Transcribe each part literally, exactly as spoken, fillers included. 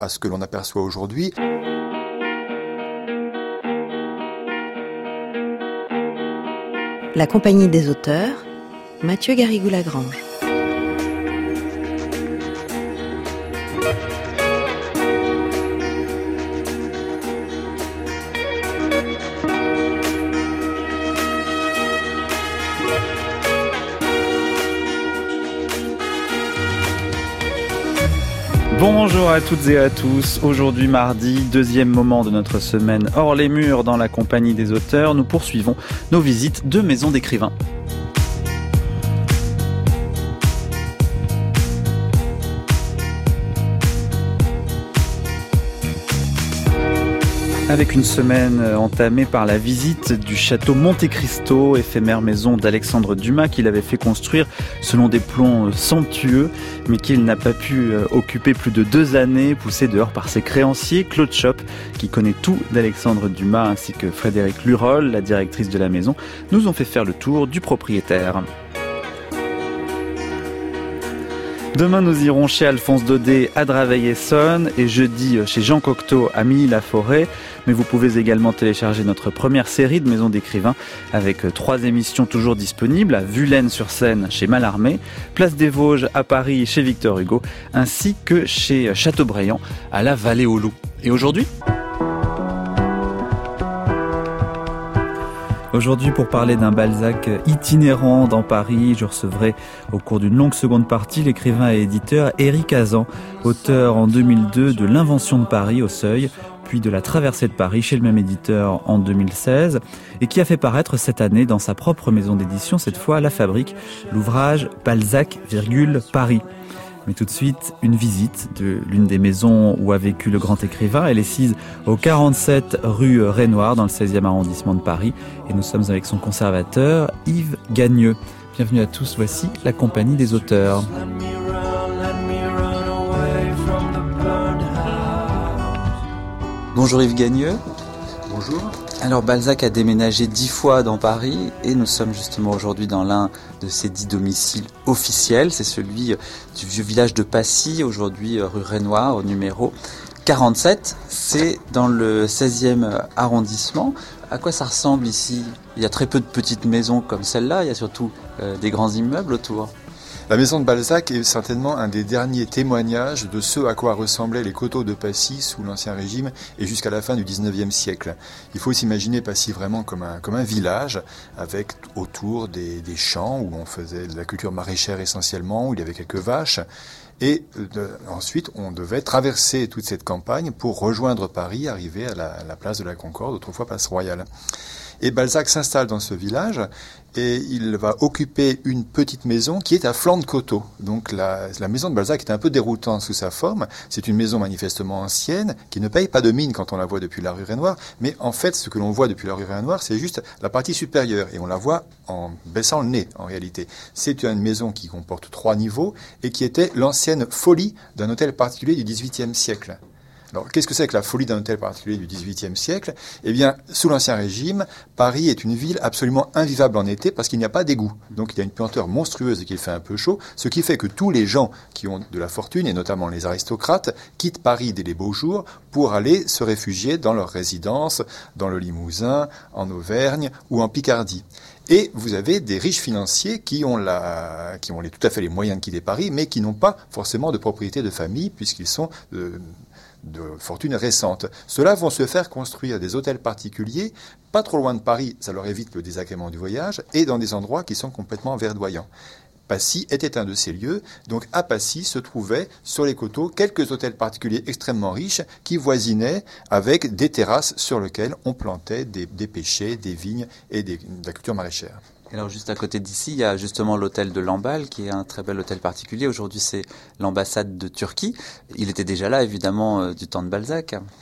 à ce que l'on aperçoit aujourd'hui. La Compagnie des auteurs, Mathieu Garrigou-Lagrange. Bonjour à toutes et à tous. Aujourd'hui mardi, deuxième moment de notre semaine hors les murs dans la Compagnie des auteurs, nous poursuivons nos visites de maisons d'écrivains. Avec une semaine entamée par la visite du château Monte Cristo, éphémère maison d'Alexandre Dumas qu'il avait fait construire selon des plans somptueux, mais qu'il n'a pas pu occuper plus de deux années, poussé dehors par ses créanciers. Claude Chope, qui connaît tout d'Alexandre Dumas, ainsi que Frédéric Lurol, la directrice de la maison, nous ont fait faire le tour du propriétaire. Demain, nous irons chez Alphonse Daudet à Draveil-Essonne et jeudi chez Jean Cocteau à Milly-la-Forêt. Mais vous pouvez également télécharger notre première série de maisons d'écrivains avec trois émissions toujours disponibles à Vulaine-sur-Seine chez Mallarmé, Place des Vosges à Paris chez Victor Hugo, ainsi que chez Chateaubriand à la Vallée-aux-Loups. Et aujourd'hui ? Aujourd'hui, pour parler d'un Balzac itinérant dans Paris, je recevrai au cours d'une longue seconde partie l'écrivain et éditeur Éric Hazan, auteur en deux mille deux de L'Invention de Paris au Seuil, puis de La Traversée de Paris chez le même éditeur en deux mille seize, et qui a fait paraître cette année dans sa propre maison d'édition, cette fois à La Fabrique, l'ouvrage Balzac, Paris. Mais tout de suite, une visite de l'une des maisons où a vécu le grand écrivain. Elle est sise au quarante-sept rue Renoir, dans le seizième arrondissement de Paris. Et nous sommes avec son conservateur, Yves Gagneux. Bienvenue à tous, voici la Compagnie des auteurs. Bonjour Yves Gagneux. Bonjour. Alors Balzac a déménagé dix fois dans Paris et nous sommes justement aujourd'hui dans l'un de ses dix domiciles officiels. C'est celui du vieux village de Passy, aujourd'hui rue Renoir au numéro quarante-sept. C'est dans le seizième arrondissement. À quoi ça ressemble ici ? Il y a très peu de petites maisons comme celle-là, il y a surtout euh, des grands immeubles autour. La maison de Balzac est certainement un des derniers témoignages de ce à quoi ressemblaient les coteaux de Passy sous l'Ancien Régime et jusqu'à la fin du dix-neuvième siècle. Il faut s'imaginer Passy vraiment comme un, comme un village avec autour des, des champs où on faisait de la culture maraîchère essentiellement, où il y avait quelques vaches. Et de, ensuite, on devait traverser toute cette campagne pour rejoindre Paris, arriver à la, à la place de la Concorde, autrefois place Royale. Et Balzac s'installe dans ce village et il va occuper une petite maison qui est à flanc de coteau. Donc la, la maison de Balzac est un peu déroutante sous sa forme. C'est une maison manifestement ancienne qui ne paye pas de mine quand on la voit depuis la rue Renoir. Mais en fait, ce que l'on voit depuis la rue Renoir, c'est juste la partie supérieure. Et on la voit en baissant le nez, en réalité. C'est une maison qui comporte trois niveaux et qui était l'ancienne folie d'un hôtel particulier du dix-huitième siècle. Alors, qu'est-ce que c'est que la folie d'un hôtel particulier du dix-huitième siècle ? Eh bien, sous l'Ancien Régime, Paris est une ville absolument invivable en été parce qu'il n'y a pas d'égout. Donc, il y a une puanteur monstrueuse et qu'il fait un peu chaud, ce qui fait que tous les gens qui ont de la fortune, et notamment les aristocrates, quittent Paris dès les beaux jours pour aller se réfugier dans leur résidence, dans le Limousin, en Auvergne ou en Picardie. Et vous avez des riches financiers qui ont, la, qui ont les, tout à fait les moyens de quitter Paris, mais qui n'ont pas forcément de propriété de famille puisqu'ils sont euh, de fortune récente. Ceux-là vont se faire construire des hôtels particuliers, pas trop loin de Paris, ça leur évite le désagrément du voyage, et dans des endroits qui sont complètement verdoyants. Passy était un de ces lieux, donc à Passy se trouvaient sur les coteaux quelques hôtels particuliers extrêmement riches qui voisinaient avec des terrasses sur lesquelles on plantait des, des pêchers, des vignes et des, de la culture maraîchère. Alors juste à côté d'ici, il y a justement l'hôtel de Lamballe, qui est un très bel hôtel particulier. Aujourd'hui, c'est l'ambassade de Turquie. Il était déjà là, évidemment, euh, du temps de Balzac.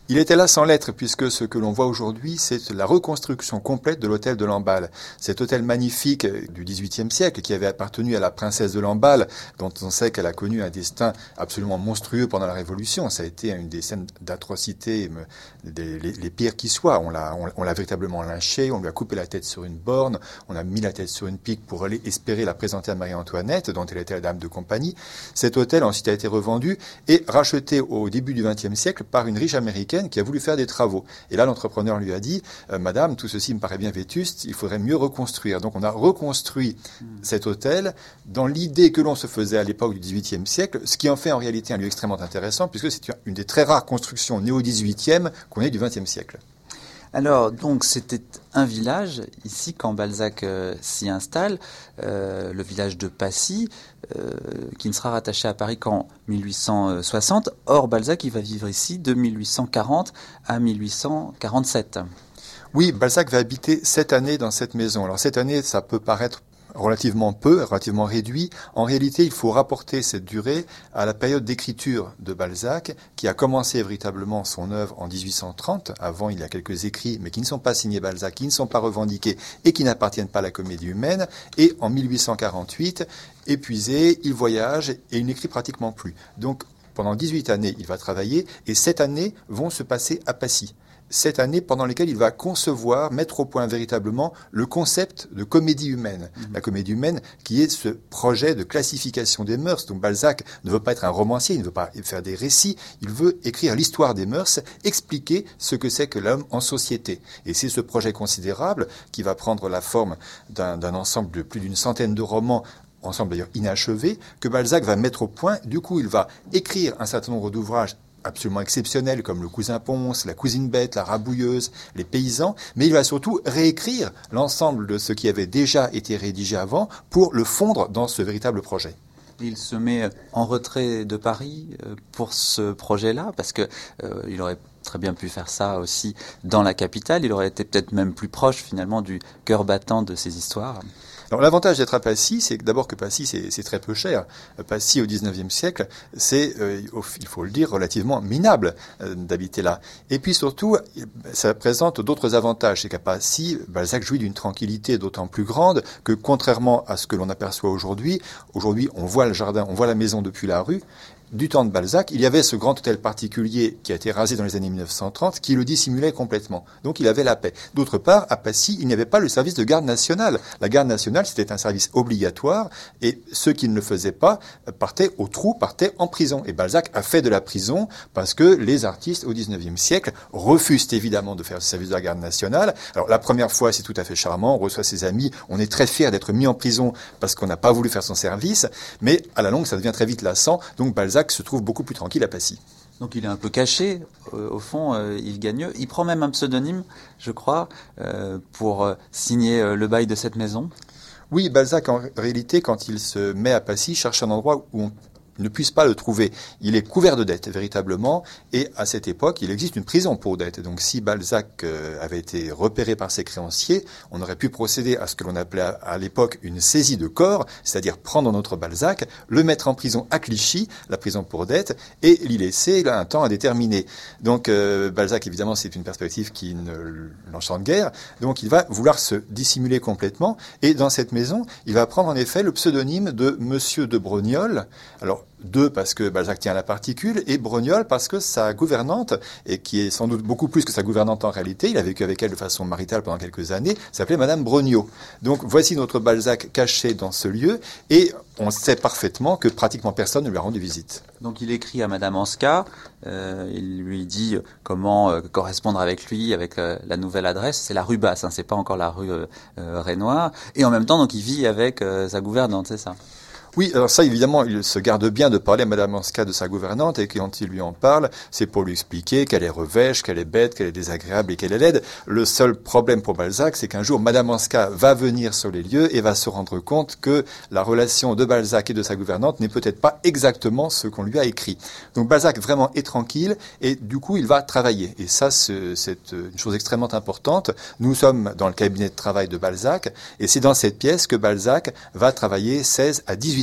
Il était là sans l'être, puisque ce que l'on voit aujourd'hui, c'est la reconstruction complète de l'hôtel de Lamballe. Cet hôtel magnifique du dix-huitième siècle, qui avait appartenu à la princesse de Lamballe, dont on sait qu'elle a connu un destin absolument monstrueux pendant la Révolution. Ça a été une des scènes d'atrocité les, les, les pires qui soient. On l'a, on, on l'a véritablement lynché, on lui a coupé la tête sur une borne, on a mis la tête sur une pique pour aller espérer la présenter à Marie-Antoinette, dont elle était la dame de compagnie. Cet hôtel ensuite a été revendu et racheté au début du vingtième siècle par une riche américaine qui a voulu faire des travaux. Et là, l'entrepreneur lui a dit euh, « Madame, tout ceci me paraît bien vétuste, il faudrait mieux reconstruire. » Donc on a reconstruit mmh. cet hôtel dans l'idée que l'on se faisait à l'époque du dix-huitième siècle, ce qui en fait en réalité un lieu extrêmement intéressant, puisque c'est une des très rares constructions néo-dix-huitième qu'on ait du vingtième siècle. Alors, donc, c'était un village, ici, quand Balzac euh, s'y installe, euh, le village de Passy, euh, qui ne sera rattaché à Paris qu'en mille huit cent soixante. Or, Balzac, il va vivre ici de mille huit cent quarante à mille huit cent quarante-sept. Oui, Balzac va habiter sept années dans cette maison. Alors, cette année, ça peut paraître relativement peu, relativement réduit. En réalité, il faut rapporter cette durée à la période d'écriture de Balzac, qui a commencé véritablement son œuvre en dix-huit cent trente. Avant, il y a quelques écrits, mais qui ne sont pas signés Balzac, qui ne sont pas revendiqués et qui n'appartiennent pas à la comédie humaine. Et en mille huit cent quarante-huit, épuisé, il voyage et il n'écrit pratiquement plus. Donc, pendant dix-huit années, il va travailler et sept années vont se passer à Passy. Cette année pendant lesquelles il va concevoir, mettre au point véritablement le concept de comédie humaine. Mmh. La comédie humaine qui est ce projet de classification des mœurs. Donc Balzac ne veut pas être un romancier, il ne veut pas faire des récits, il veut écrire l'histoire des mœurs, expliquer ce que c'est que l'homme en société. Et c'est ce projet considérable qui va prendre la forme d'un, d'un ensemble de plus d'une centaine de romans, ensemble d'ailleurs inachevé, que Balzac va mettre au point. Du coup, il va écrire un certain nombre d'ouvrages absolument exceptionnels comme Le Cousin Ponce, La Cousine Bête, La Rabouilleuse, Les Paysans, mais il va surtout réécrire l'ensemble de ce qui avait déjà été rédigé avant pour le fondre dans ce véritable projet. Il se met en retrait de Paris pour ce projet-là, parce que euh, il aurait très bien pu faire ça aussi dans la capitale, il aurait été peut-être même plus proche finalement du cœur battant de ces histoires. Alors l'avantage d'être à Passy, c'est d'abord que Passy, c'est, c'est très peu cher. Passy au dix-neuvième siècle, c'est, euh, il faut le dire, relativement minable euh, d'habiter là. Et puis surtout, ça présente d'autres avantages. C'est qu'à Passy, Balzac jouit d'une tranquillité d'autant plus grande que, contrairement à ce que l'on aperçoit aujourd'hui, aujourd'hui on voit le jardin, on voit la maison depuis la rue. Du temps de Balzac, il y avait ce grand hôtel particulier qui a été rasé dans les années mille neuf cent trente, qui le dissimulait complètement. Donc il avait la paix. D'autre part, à Passy, il n'y avait pas le service de garde nationale. La garde nationale, c'était un service obligatoire, et ceux qui ne le faisaient pas partaient au trou, partaient en prison. Et Balzac a fait de la prison parce que les artistes au dix-neuvième siècle refusent évidemment de faire ce service de la garde nationale. Alors la première fois, c'est tout à fait charmant, on reçoit ses amis, on est très fier d'être mis en prison parce qu'on n'a pas voulu faire son service, mais à la longue, ça devient très vite lassant. Donc Balzac se trouve beaucoup plus tranquille à Passy. Donc il est un peu caché, euh, au fond, euh, il gagne. Il prend même un pseudonyme, je crois, euh, pour euh, signer euh, le bail de cette maison. Oui, Balzac, en réalité, quand il se met à Passy, cherche un endroit où on ne puisse pas le trouver. Il est couvert de dettes, véritablement, et à cette époque, il existe une prison pour dettes. Donc si Balzac euh, avait été repéré par ses créanciers, on aurait pu procéder à ce que l'on appelait à, à l'époque une saisie de corps, c'est-à-dire prendre notre Balzac, le mettre en prison à Clichy, la prison pour dettes, et l'y laisser là un temps indéterminé. Donc euh, Balzac, évidemment, c'est une perspective qui ne l'enchante guère, donc il va vouloir se dissimuler complètement, et dans cette maison, il va prendre en effet le pseudonyme de Monsieur de Brogniol. Alors, deux, parce que Balzac tient à la particule, et Brogniol, parce que sa gouvernante, et qui est sans doute beaucoup plus que sa gouvernante en réalité, il a vécu avec elle de façon maritale pendant quelques années, s'appelait Madame Brogniot. Donc voici notre Balzac caché dans ce lieu, et on sait parfaitement que pratiquement personne ne lui a rendu visite. Donc il écrit à Madame Anska, euh, il lui dit comment euh, correspondre avec lui, avec euh, la nouvelle adresse, c'est la rue Basse, hein, c'est pas encore la rue euh, euh, Renoir, et en même temps donc il vit avec euh, sa gouvernante, c'est ça ? Oui, alors ça, évidemment, il se garde bien de parler à Madame Anska de sa gouvernante, et quand il lui en parle, c'est pour lui expliquer qu'elle est revêche, qu'elle est bête, qu'elle est désagréable et qu'elle est laide. Le seul problème pour Balzac, c'est qu'un jour, Madame Anska va venir sur les lieux et va se rendre compte que la relation de Balzac et de sa gouvernante n'est peut-être pas exactement ce qu'on lui a écrit. Donc Balzac vraiment est tranquille, et du coup, il va travailler. Et ça, c'est, c'est une chose extrêmement importante. Nous sommes dans le cabinet de travail de Balzac, et c'est dans cette pièce que Balzac va travailler seize à dix-huit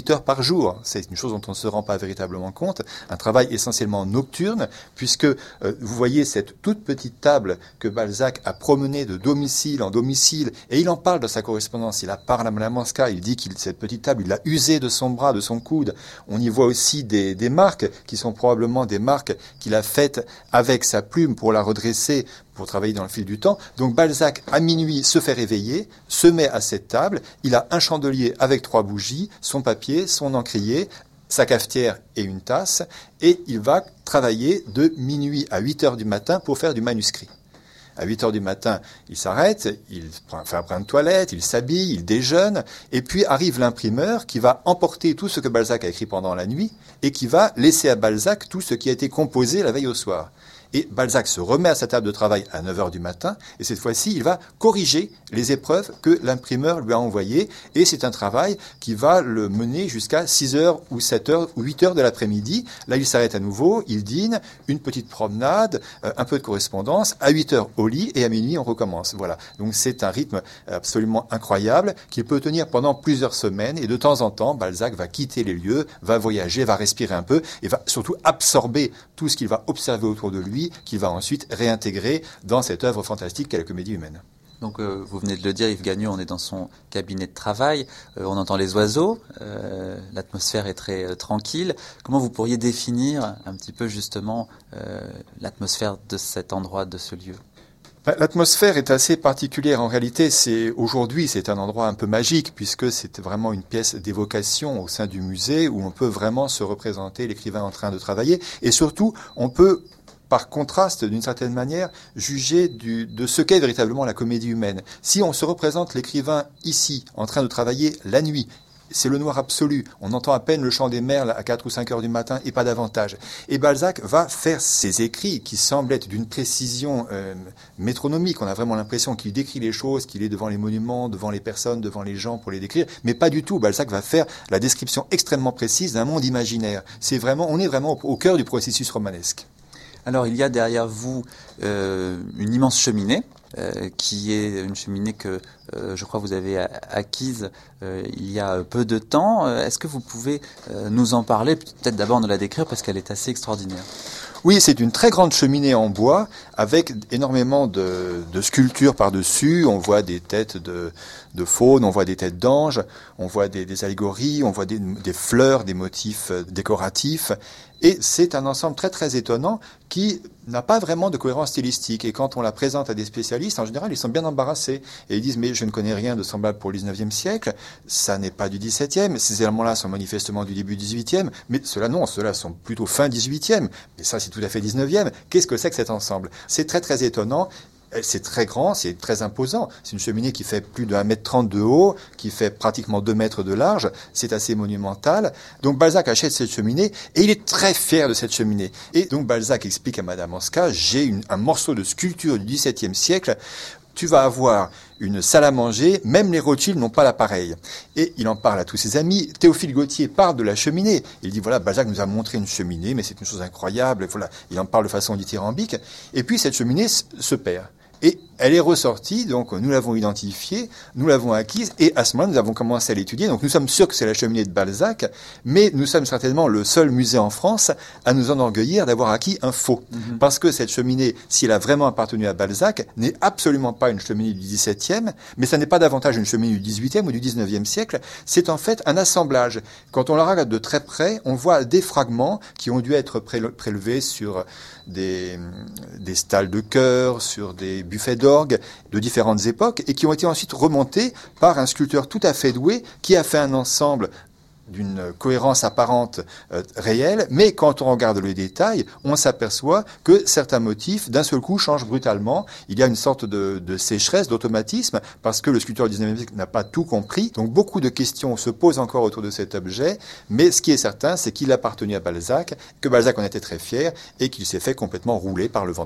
huit heures par jour. C'est une chose dont on ne se rend pas véritablement compte. Un travail essentiellement nocturne, puisque euh, vous voyez cette toute petite table que Balzac a promenée de domicile en domicile, et il en parle dans sa correspondance. Il a parlé à Madame Anska, il dit qu'il cette petite table, il l'a usée de son bras, de son coude. On y voit aussi des, des marques qui sont probablement des marques qu'il a faites avec sa plume pour la redresser, pour travailler dans le fil du temps. Donc Balzac, à minuit, se fait réveiller, se met à cette table, il a un chandelier avec trois bougies, son papier, son encrier, sa cafetière et une tasse, et il va travailler de minuit à huit heures du matin pour faire du manuscrit. À huit heures du matin, il s'arrête, il fait un bain de toilette, il s'habille, il déjeune, et puis arrive l'imprimeur qui va emporter tout ce que Balzac a écrit pendant la nuit et qui va laisser à Balzac tout ce qui a été composé la veille au soir. Et Balzac se remet à sa table de travail à neuf heures du matin, et cette fois-ci, il va corriger les épreuves que l'imprimeur lui a envoyées, et c'est un travail qui va le mener jusqu'à six heures ou sept heures ou huit heures de l'après-midi. Là, il s'arrête à nouveau, il dîne, une petite promenade, euh, un peu de correspondance, à huit heures au lit, et à minuit, on recommence. Voilà. Donc c'est un rythme absolument incroyable, qui peut tenir pendant plusieurs semaines, et de temps en temps, Balzac va quitter les lieux, va voyager, va respirer un peu, et va surtout absorber tout ce qu'il va observer autour de lui, qu'il va ensuite réintégrer dans cette œuvre fantastique qu'est la comédie humaine. Donc euh, vous venez de le dire, Yves Gagnon, on est dans son cabinet de travail, euh, on entend les oiseaux, euh, l'atmosphère est très euh, tranquille. Comment vous pourriez définir un petit peu justement euh, l'atmosphère de cet endroit, de ce lieu ? L'atmosphère est assez particulière. En réalité, c'est aujourd'hui, c'est un endroit un peu magique puisque c'est vraiment une pièce d'évocation au sein du musée où on peut vraiment se représenter l'écrivain en train de travailler, et surtout, on peut par contraste, d'une certaine manière, juger du, de ce qu'est véritablement la comédie humaine. Si on se représente l'écrivain ici, en train de travailler la nuit, c'est le noir absolu. On entend à peine le chant des merles à quatre ou cinq heures du matin et pas davantage. Et Balzac va faire ses écrits qui semblent être d'une précision euh, métronomique. On a vraiment l'impression qu'il décrit les choses, qu'il est devant les monuments, devant les personnes, devant les gens pour les décrire. Mais pas du tout. Balzac va faire la description extrêmement précise d'un monde imaginaire. C'est vraiment, on est vraiment au, au cœur du processus romanesque. Alors, il y a derrière vous euh, une immense cheminée, euh, qui est une cheminée que euh, je crois vous avez acquise euh, il y a peu de temps. Est-ce que vous pouvez euh, nous en parler, peut-être d'abord nous la décrire, parce qu'elle est assez extraordinaire. Oui, c'est une très grande cheminée en bois avec énormément de, de sculptures par-dessus. On voit des têtes de, de faune, on voit des têtes d'anges, on voit des, des allégories, on voit des, des fleurs, des motifs décoratifs. Et c'est un ensemble très très étonnant qui n'a pas vraiment de cohérence stylistique. Et quand on la présente à des spécialistes, en général, ils sont bien embarrassés. Et ils disent, mais je ne connais rien de semblable pour le dix-neuvième siècle, ça n'est pas du dix-septième, ces éléments-là sont manifestement du début du dix-huitième, mais ceux-là non, ceux-là sont plutôt fin dix-huitième. Mais ça, c'est tout à fait dix-neuvième. Qu'est-ce que c'est que cet ensemble ? C'est très très étonnant. C'est très grand, c'est très imposant. C'est une cheminée qui fait plus de un mètre trente de haut, qui fait pratiquement deux mètres de large. C'est assez monumental. Donc Balzac achète cette cheminée et il est très fier de cette cheminée. Et donc Balzac explique à Madame Anska, j'ai une, un morceau de sculpture du dix-septième siècle. Tu vas avoir une salle à manger, même les Rothschild n'ont pas l'appareil. Et il en parle à tous ses amis. Théophile Gautier parle de la cheminée. Il dit, voilà, Balzac nous a montré une cheminée, mais c'est une chose incroyable. Voilà, il en parle de façon dithyrambique. Et puis cette cheminée se perd. Et elle est ressortie, donc nous l'avons identifiée, nous l'avons acquise, et à ce moment-là, nous avons commencé à l'étudier. Donc nous sommes sûrs que c'est la cheminée de Balzac, mais nous sommes certainement le seul musée en France à nous enorgueillir d'avoir acquis un faux. Mm-hmm. Parce que cette cheminée, si elle a vraiment appartenu à Balzac, n'est absolument pas une cheminée du dix-septième, mais ça n'est pas davantage une cheminée du dix-huitième ou du dix-neuvième siècle. C'est en fait un assemblage. Quand on la regarde de très près, on voit des fragments qui ont dû être prélevés sur des, des stalles de chœur, sur des buffets d'orgue de différentes époques et qui ont été ensuite remontés par un sculpteur tout à fait doué qui a fait un ensemble d'une cohérence apparente euh, réelle, mais quand on regarde le détail, on s'aperçoit que certains motifs, d'un seul coup, changent brutalement. Il y a une sorte de, de sécheresse, d'automatisme, parce que le sculpteur du dix-neuvième siècle n'a pas tout compris. Donc beaucoup de questions se posent encore autour de cet objet, mais ce qui est certain, c'est qu'il appartenait à Balzac, que Balzac en était très fier, et qu'il s'est fait complètement rouler par le vendeur.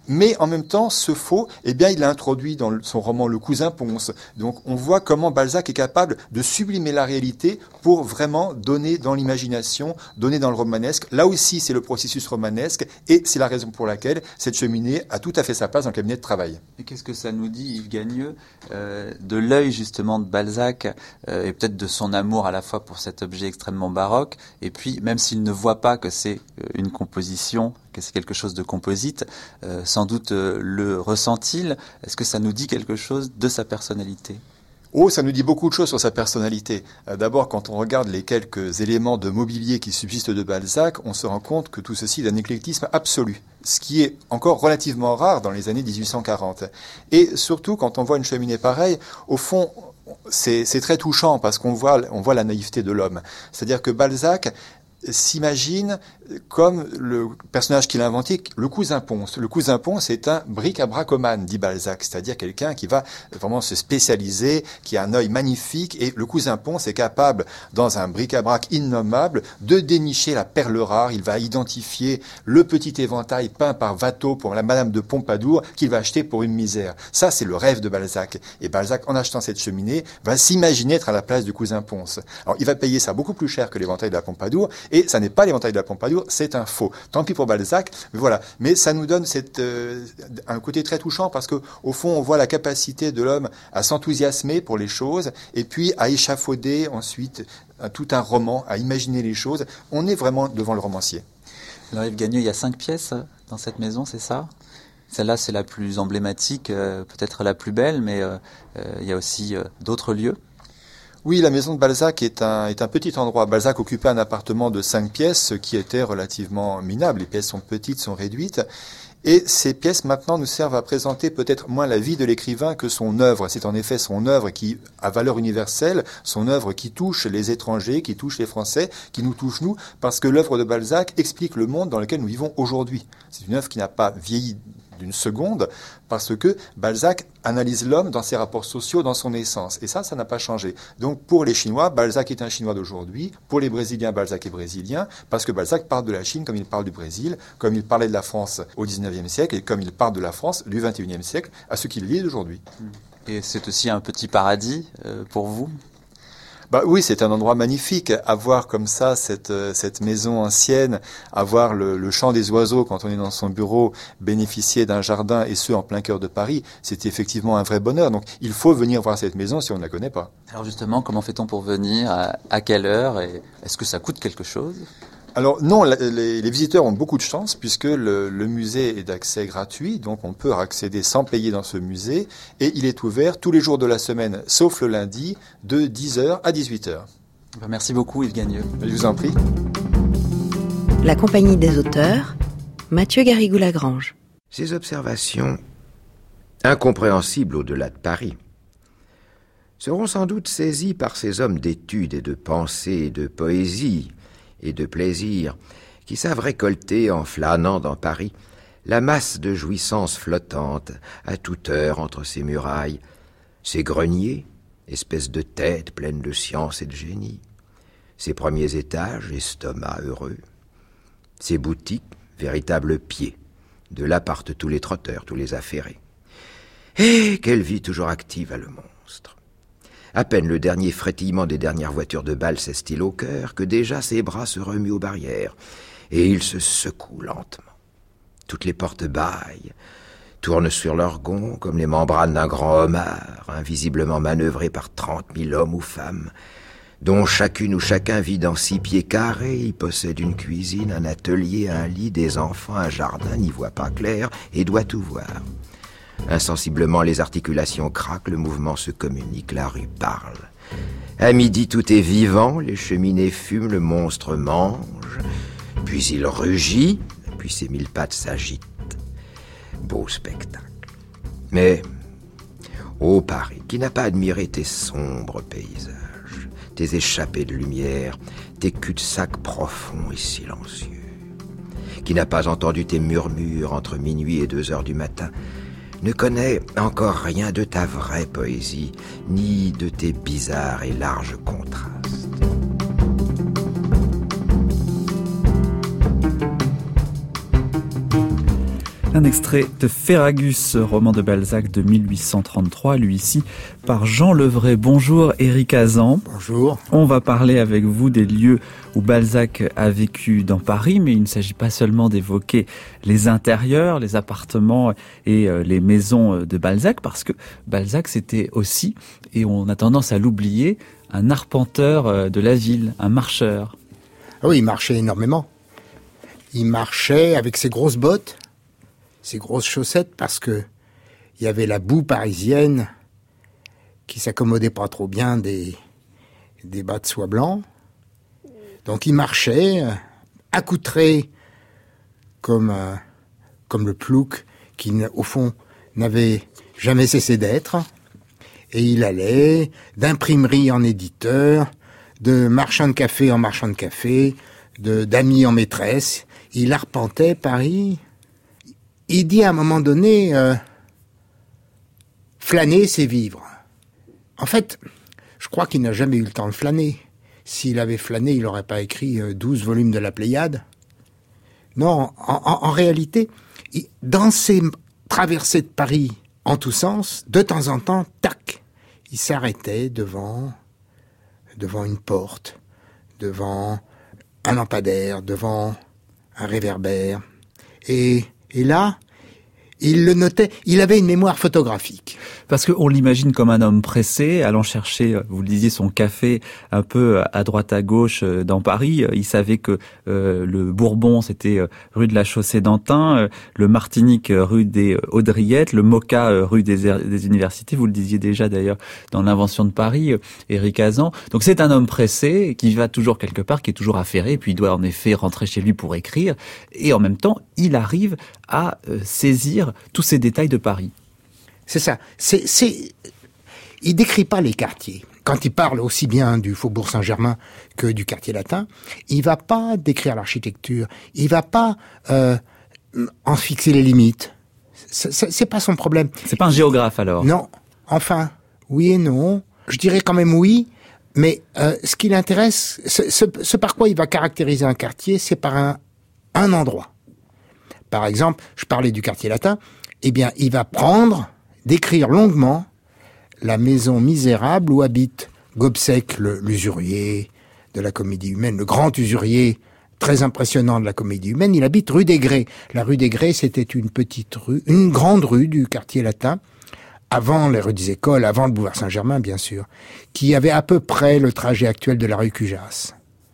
Mais en même temps, ce faux, eh bien, il l'a introduit dans son roman Le Cousin Ponce. Donc, on voit comment Balzac est capable de sublimer la réalité pour vraiment donner dans l'imagination, donner dans le romanesque. Là aussi, c'est le processus romanesque et c'est la raison pour laquelle cette cheminée a tout à fait sa place dans le cabinet de travail. Et qu'est-ce que ça nous dit, Yves Gagneux, euh, de l'œil justement de Balzac euh, et peut-être de son amour à la fois pour cet objet extrêmement baroque et puis, même s'il ne voit pas que c'est une composition, que c'est quelque chose de composite, euh, sans doute euh, le ressent-il. Est-ce que ça nous dit quelque chose de sa personnalité ? Oh, ça nous dit beaucoup de choses sur sa personnalité. Euh, d'abord, quand on regarde les quelques éléments de mobilier qui subsistent de Balzac, on se rend compte que tout ceci est d'un éclectisme absolu, ce qui est encore relativement rare dans les années dix-huit cent quarante. Et surtout, quand on voit une cheminée pareille, au fond, c'est, c'est très touchant parce qu'on voit, on voit la naïveté de l'homme. C'est-à-dire que Balzac s'imagine comme le personnage qu'il a inventé, le cousin Ponce. Le cousin Ponce est un bric-à-bracomane, dit Balzac, c'est-à-dire quelqu'un qui va vraiment se spécialiser, qui a un œil magnifique, et le cousin Ponce est capable, dans un bric-à-brac innommable, de dénicher la perle rare. Il va identifier le petit éventail peint par Watteau pour la Madame de Pompadour qu'il va acheter pour une misère. Ça, c'est le rêve de Balzac. Et Balzac, en achetant cette cheminée, va s'imaginer être à la place du cousin Ponce. Alors, il va payer ça beaucoup plus cher que l'éventail de la Pompadour, et ça n'est pas l'éventail de la Pompadour, c'est un faux. Tant pis pour Balzac, mais voilà. Mais ça nous donne cette, euh, un côté très touchant parce que, au fond, on voit la capacité de l'homme à s'enthousiasmer pour les choses et puis à échafauder ensuite tout un roman, à imaginer les choses. On est vraiment devant le romancier. Alors Yves Gagneux, il y a cinq pièces dans cette maison, c'est ça ? Celle-là, c'est la plus emblématique, euh, peut-être la plus belle, mais euh, euh, il y a aussi euh, d'autres lieux. Oui, la maison de Balzac est un, est un petit endroit. Balzac occupait un appartement de cinq pièces, ce qui était relativement minable. Les pièces sont petites, sont réduites. Et ces pièces, maintenant, nous servent à présenter peut-être moins la vie de l'écrivain que son œuvre. C'est en effet son œuvre qui a valeur universelle, son œuvre qui touche les étrangers, qui touche les Français, qui nous touche nous, parce que l'œuvre de Balzac explique le monde dans lequel nous vivons aujourd'hui. C'est une œuvre qui n'a pas vieilli d'une seconde, parce que Balzac analyse l'homme dans ses rapports sociaux, dans son essence. Et ça, ça n'a pas changé. Donc, pour les Chinois, Balzac est un Chinois d'aujourd'hui. Pour les Brésiliens, Balzac est brésilien, parce que Balzac parle de la Chine comme il parle du Brésil, comme il parlait de la France au dix-neuvième siècle, et comme il parle de la France du vingt et unième siècle, à ce qu'il lie d'aujourd'hui. Et c'est aussi un petit paradis euh, pour vous ? Bah oui, c'est un endroit magnifique. Avoir comme ça cette cette maison ancienne, avoir le, le chant des oiseaux quand on est dans son bureau, bénéficier d'un jardin et ce en plein cœur de Paris, c'est effectivement un vrai bonheur. Donc il faut venir voir cette maison si on ne la connaît pas. Alors justement, comment fait-on pour venir ? À, à quelle heure ? Et est-ce que ça coûte quelque chose ? Alors non, les, les visiteurs ont beaucoup de chance puisque le, le musée est d'accès gratuit, donc on peut accéder sans payer dans ce musée et il est ouvert tous les jours de la semaine, sauf le lundi, de dix heures à dix-huit heures. Merci beaucoup Yves Gagneux. Je vous en prie. La compagnie des auteurs, Mathieu Garrigou-Lagrange. Ces observations, incompréhensibles au-delà de Paris, seront sans doute saisies par ces hommes d'étude et de pensée et de poésie, et de plaisir, qui savent récolter, en flânant dans Paris, la masse de jouissances flottantes à toute heure entre ces murailles, ces greniers, espèces de têtes pleines de science et de génie, ces premiers étages, estomacs heureux, ces boutiques, véritables pieds, de là partent tous les trotteurs, tous les affairés. Et quelle vie toujours active a le monstre! À peine le dernier frétillement des dernières voitures de bal s'est-il au cœur que déjà ses bras se remuent aux barrières, et il se secoue lentement. Toutes les portes bâillent, tournent sur leurs gonds comme les membranes d'un grand homard, invisiblement manœuvré par trente mille hommes ou femmes, dont chacune ou chacun vit dans six pieds carrés, y possède une cuisine, un atelier, un lit, des enfants, un jardin, n'y voit pas clair et doit tout voir. Insensiblement, les articulations craquent, le mouvement se communique, la rue parle. À midi, tout est vivant, les cheminées fument, le monstre mange, puis il rugit, puis ses mille pattes s'agitent. Beau spectacle. Mais, ô Paris, qui n'a pas admiré tes sombres paysages, tes échappées de lumière, tes cul-de-sac profonds et silencieux, qui n'a pas entendu tes murmures entre minuit et deux heures du matin, ne connaît encore rien de ta vraie poésie, ni de tes bizarres et larges contrastes. Un extrait de Ferragus, roman de Balzac de mille huit cent trente-trois, lu ici par Jean Levray. Bonjour Éric Hazan. Bonjour. On va parler avec vous des lieux où Balzac a vécu dans Paris, mais il ne s'agit pas seulement d'évoquer les intérieurs, les appartements et les maisons de Balzac, parce que Balzac c'était aussi, et on a tendance à l'oublier, un arpenteur de la ville, un marcheur. Ah oui, il marchait énormément. Il marchait avec ses grosses bottes, ses grosses chaussettes, parce que il y avait la boue parisienne qui s'accommodait pas trop bien des, des bas de soie blancs. Donc il marchait, accoutré comme, euh, comme le plouc qui, au fond, n'avait jamais cessé d'être. Et il allait d'imprimerie en éditeur, de marchand de café en marchand de café, de, d'amis en maîtresse. Il arpentait Paris. Il dit à un moment donné, euh, flâner, c'est vivre. En fait, je crois qu'il n'a jamais eu le temps de flâner. S'il avait flâné, il n'aurait pas écrit euh, douze volumes de la Pléiade. Non, en, en, en réalité, il, dans ses traversées de Paris, en tous sens, de temps en temps, tac, il s'arrêtait devant, devant une porte, devant un lampadaire, devant un réverbère. Et... Et là, il le notait, il avait une mémoire photographique. Parce qu'on l'imagine comme un homme pressé, allant chercher, vous le disiez, son café un peu à droite à gauche dans Paris. Il savait que euh, le Bourbon, c'était rue de la Chaussée-d'Antin, euh, le Martinique, rue des Haudriettes, le Moka, euh, rue des, des Universités. Vous le disiez déjà d'ailleurs dans l'invention de Paris, euh, Éric Hazan. Donc c'est un homme pressé qui va toujours quelque part, qui est toujours affairé, et puis il doit en effet rentrer chez lui pour écrire. Et en même temps, il arrive à euh, saisir tous ces détails de Paris. C'est ça. C'est, c'est... Il décrit pas les quartiers. Quand il parle aussi bien du Faubourg Saint-Germain que du quartier latin, il va pas décrire l'architecture. Il va pas euh, en fixer les limites. C'est, c'est, c'est pas son problème. C'est pas un géographe alors. Non. Enfin, oui et non. Je dirais quand même oui. Mais euh, ce qui l'intéresse, ce, ce, ce par quoi il va caractériser un quartier, c'est par un, un endroit. Par exemple, je parlais du quartier latin. Eh bien, il va prendre, décrire longuement la maison misérable où habite Gobseck, le, l'usurier de la comédie humaine, le grand usurier très impressionnant de la comédie humaine. Il habite rue des Grès. La rue des Grès, c'était une petite rue, une grande rue du quartier latin, avant les rues des Écoles, avant le boulevard Saint-Germain, bien sûr, qui avait à peu près le trajet actuel de la rue Cujas.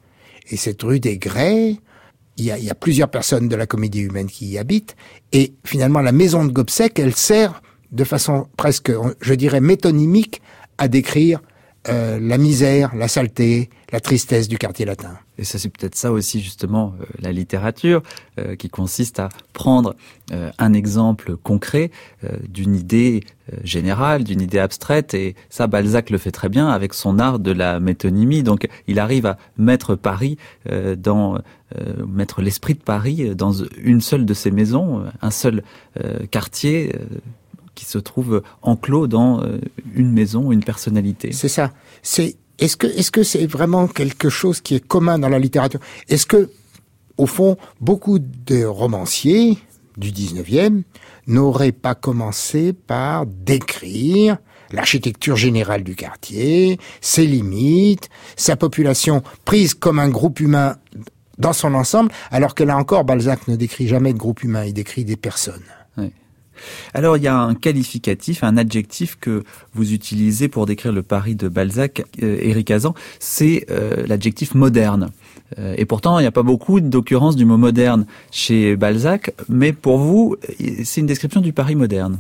Et cette rue des Grès, il y a, il y a plusieurs personnes de la comédie humaine qui y habitent, et finalement la maison de Gobseck, elle sert de façon presque, je dirais, métonymique à décrire euh, la misère, la saleté, la tristesse du quartier latin. Et ça, c'est peut-être ça aussi, justement, euh, la littérature, euh, qui consiste à prendre euh, un exemple concret euh, d'une idée euh, générale, d'une idée abstraite. Et ça, Balzac le fait très bien avec son art de la métonymie. Donc, il arrive à mettre Paris euh, dans... Euh, mettre l'esprit de Paris dans une seule de ses maisons, un seul euh, quartier euh, qui se trouve enclos dans euh, une maison, une personnalité. C'est ça. C'est Est-ce que, est-ce que c'est vraiment quelque chose qui est commun dans la littérature ? Est-ce que, au fond, beaucoup de romanciers du dix-neuvième n'auraient pas commencé par décrire l'architecture générale du quartier, ses limites, sa population prise comme un groupe humain dans son ensemble, alors que là encore, Balzac ne décrit jamais de groupe humain, il décrit des personnes. Oui. Alors, il y a un qualificatif, un adjectif que vous utilisez pour décrire le Paris de Balzac, euh, Éric Hazan, c'est euh, l'adjectif moderne. Euh, et pourtant, il n'y a pas beaucoup d'occurrences du mot moderne chez Balzac, mais pour vous, c'est une description du Paris moderne.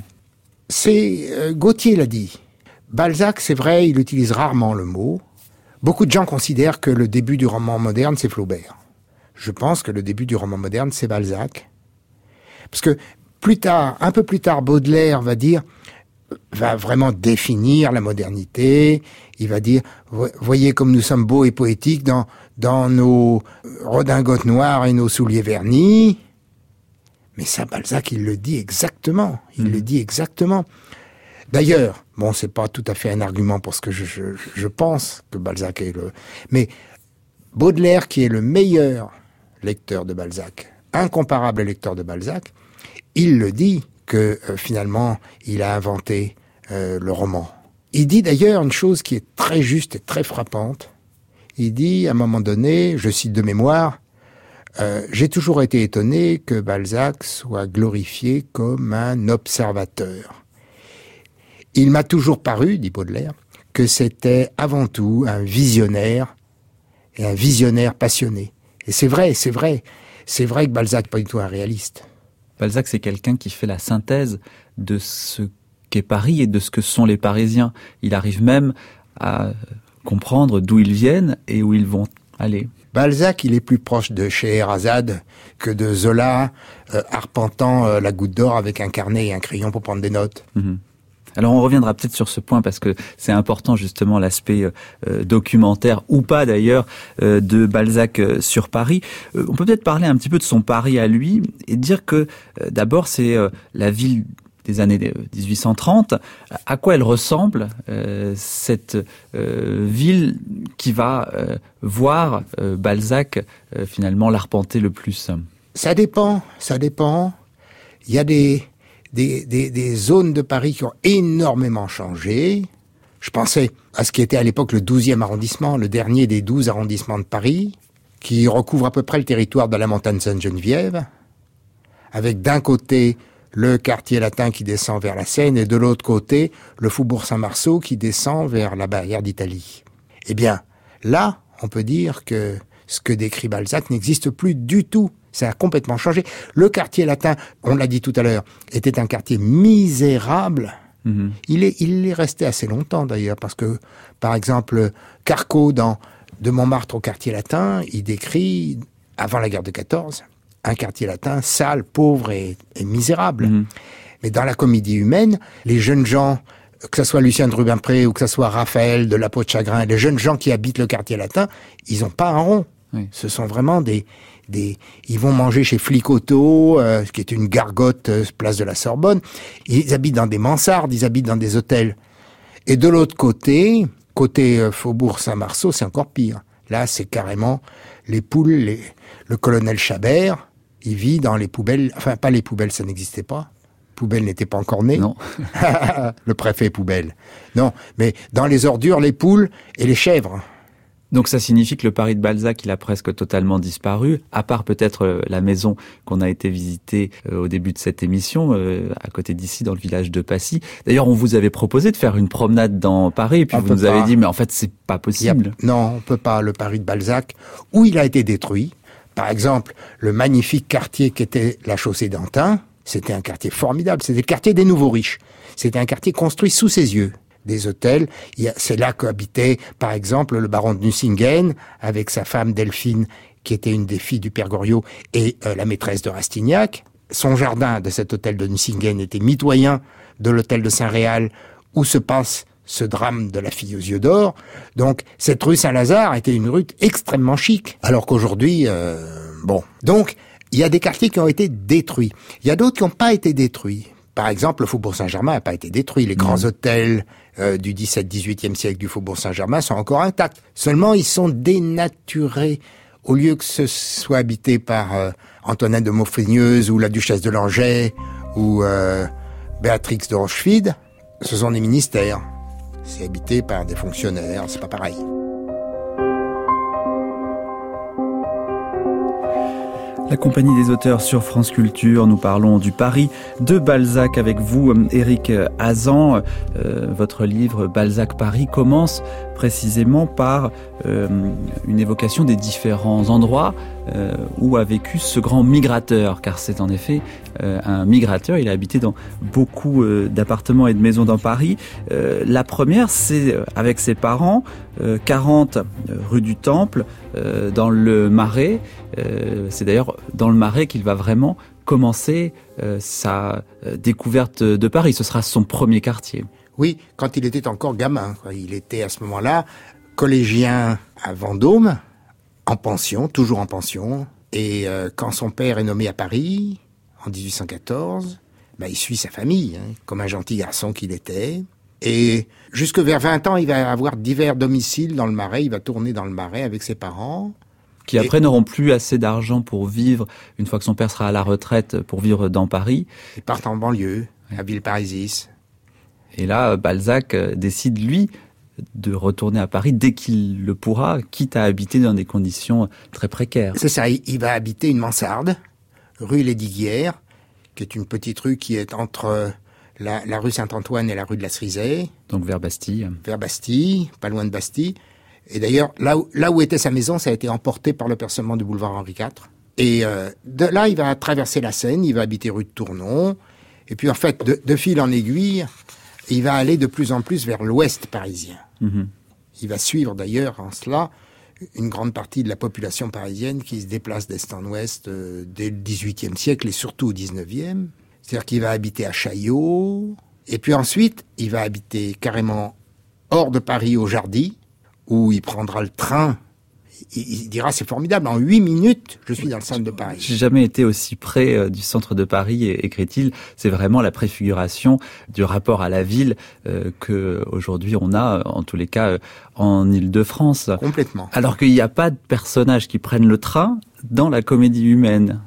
C'est, euh, Gautier l'a dit. Balzac, c'est vrai, il utilise rarement le mot. Beaucoup de gens considèrent que le début du roman moderne, c'est Flaubert. Je pense que le début du roman moderne, c'est Balzac. Parce que plus tard, un peu plus tard, Baudelaire va dire, va vraiment définir la modernité. Il va dire, voyez comme nous sommes beaux et poétiques dans, dans nos redingotes noires et nos souliers vernis. Mais ça, Balzac, il le dit exactement. Il mmh. le dit exactement. D'ailleurs, bon, c'est pas tout à fait un argument pour ce que je, je, je pense que Balzac est le... Mais Baudelaire, qui est le meilleur lecteur de Balzac, incomparable lecteur de Balzac, il le dit, que euh, finalement, il a inventé euh, le roman. Il dit d'ailleurs une chose qui est très juste et très frappante. Il dit, à un moment donné, je cite de mémoire, euh, « J'ai toujours été étonné que Balzac soit glorifié comme un observateur. Il m'a toujours paru, dit Baudelaire, que c'était avant tout un visionnaire, et un visionnaire passionné. » Et c'est vrai, c'est vrai. C'est vrai que Balzac n'est pas du tout un réaliste. Balzac, c'est quelqu'un qui fait la synthèse de ce qu'est Paris et de ce que sont les Parisiens. Il arrive même à comprendre d'où ils viennent et où ils vont aller. Balzac, il est plus proche de Scheherazade que de Zola, euh, arpentant euh, la Goutte d'Or avec un carnet et un crayon pour prendre des notes. Mmh. Alors on reviendra peut-être sur ce point parce que c'est important justement l'aspect euh, documentaire ou pas d'ailleurs euh, de Balzac euh, sur Paris. Euh, on peut peut-être parler un petit peu de son Paris à lui et dire que euh, d'abord c'est euh, la ville des années dix-huit cent trente. À quoi elle ressemble euh, cette euh, ville qui va euh, voir euh, Balzac euh, finalement l'arpenter le plus? Ça dépend, ça dépend. Il y a des Des, des, des zones de Paris qui ont énormément changé. Je pensais à ce qui était à l'époque le douzième arrondissement, le dernier des douze arrondissements de Paris, qui recouvre à peu près le territoire de la montagne Sainte-Geneviève, avec d'un côté le quartier latin qui descend vers la Seine et de l'autre côté le faubourg Saint-Marceau qui descend vers la barrière d'Italie. Eh bien, là, on peut dire que ce que décrit Balzac n'existe plus du tout. Ça a complètement changé. Le quartier latin, on l'a dit tout à l'heure, était un quartier misérable. Mmh. Il est, il est resté assez longtemps d'ailleurs, parce que, par exemple, Carco, dans De Montmartre au quartier latin, il décrit, avant la guerre de quatorze, un quartier latin sale, pauvre et, et misérable. Mmh. Mais dans la comédie humaine, les jeunes gens, que ce soit Lucien de Rubempré ou que ce soit Raphaël de La Peau de Chagrin, les jeunes gens qui habitent le quartier latin, ils n'ont pas un rond. Oui. Ce sont vraiment des... Des, ils vont manger chez Flicoteau, euh, qui est une gargote euh, place de la Sorbonne. Ils habitent dans des mansardes, ils habitent dans des hôtels. Et de l'autre côté, côté euh, Faubourg Saint-Marceau, c'est encore pire. Là, c'est carrément les poules. Les, le colonel Chabert, il vit dans les poubelles. Enfin, pas les poubelles, ça n'existait pas. Poubelle n'était pas encore né. Non. Le préfet poubelle. Non, mais dans les ordures, les poules et les chèvres. Donc ça signifie que le Paris de Balzac, il a presque totalement disparu, à part peut-être la maison qu'on a été visiter au début de cette émission, à côté d'ici, dans le village de Passy. D'ailleurs, on vous avait proposé de faire une promenade dans Paris, et puis on vous nous pas. avez dit, mais en fait, c'est pas possible. A... Non, on peut pas. Le Paris de Balzac, où il a été détruit. Par exemple, le magnifique quartier qui était la chaussée d'Antin, c'était un quartier formidable. C'était le quartier des nouveaux riches. C'était un quartier construit sous ses yeux. Des hôtels. C'est là qu'habitait, par exemple, le baron de Nucingen, avec sa femme Delphine, qui était une des filles du père Goriot, et euh, la maîtresse de Rastignac. Son jardin de cet hôtel de Nucingen était mitoyen de l'hôtel de Saint-Réal, où se passe ce drame de la fille aux yeux d'or. Donc, cette rue Saint-Lazare était une rue extrêmement chic. Alors qu'aujourd'hui, euh, bon. Donc, il y a des quartiers qui ont été détruits. Il y a d'autres qui n'ont pas été détruits. Par exemple, le Faubourg Saint-Germain n'a pas été détruit. Les grands mmh. hôtels euh, du dix-septième, dix-huitième siècle du Faubourg Saint-Germain sont encore intacts. Seulement, ils sont dénaturés. Au lieu que ce soit habité par euh, Antoinette de Maufrigneuse ou la Duchesse de Langeais ou euh, Béatrix de Rochefide, ce sont des ministères. C'est habité par des fonctionnaires, c'est pas pareil. La compagnie des auteurs sur France Culture, nous parlons du Paris de Balzac avec vous, Éric Hazan. Euh, votre livre Balzac Paris commence précisément par euh, une évocation des différents endroits euh, où a vécu ce grand migrateur, car c'est en effet euh, un migrateur. Il a habité dans beaucoup euh, d'appartements et de maisons dans Paris. Euh, la première, c'est avec ses parents, euh, quarante rue du Temple, euh, dans le Marais. Euh, c'est d'ailleurs dans le Marais qu'il va vraiment commencer euh, sa euh, découverte de Paris. Ce sera son premier quartier. Oui, quand il était encore gamin. Il était à ce moment-là collégien à Vendôme, en pension, toujours en pension. Et euh, quand son père est nommé à Paris, en dix-huit cent quatorze, ben, il suit sa famille, hein, comme un gentil garçon qu'il était. Et jusque vers vingt ans, il va avoir divers domiciles dans le Marais. Il va tourner dans le Marais avec ses parents. Qui après et... n'auront plus assez d'argent pour vivre, une fois que son père sera à la retraite, pour vivre dans Paris. Ils partent en banlieue, à Villeparisis. Et là, Balzac décide, lui, de retourner à Paris dès qu'il le pourra, quitte à habiter dans des conditions très précaires. C'est ça, il va habiter une mansarde, rue Lesdiguières, qui est une petite rue qui est entre la, la rue Saint-Antoine et la rue de la Cerisay. Donc vers Bastille. Vers Bastille, pas loin de Bastille. Et d'ailleurs, là où, là où était sa maison, ça a été emporté par le percement du boulevard Henri quatre. Et euh, de là, il va traverser la Seine, il va habiter rue de Tournon. Et puis en fait, de, de fil en aiguille, il va aller de plus en plus vers l'ouest parisien. Mmh. Il va suivre d'ailleurs en cela une grande partie de la population parisienne qui se déplace d'est en ouest euh, dès le dix-huitième siècle et surtout au dix-neuvième. C'est-à-dire qu'il va habiter à Chaillot, et puis ensuite, il va habiter carrément hors de Paris, au Jardy, où il prendra le train. Il, il dira, c'est formidable, en huit minutes, je suis dans le centre de Paris. J'ai jamais été aussi près euh, du centre de Paris, écrit-il. C'est vraiment la préfiguration du rapport à la ville euh, que aujourd'hui on a, en tous les cas, euh, en Île-de-France. Complètement. Alors qu'il n'y a pas de personnages qui prennent le train dans la comédie humaine.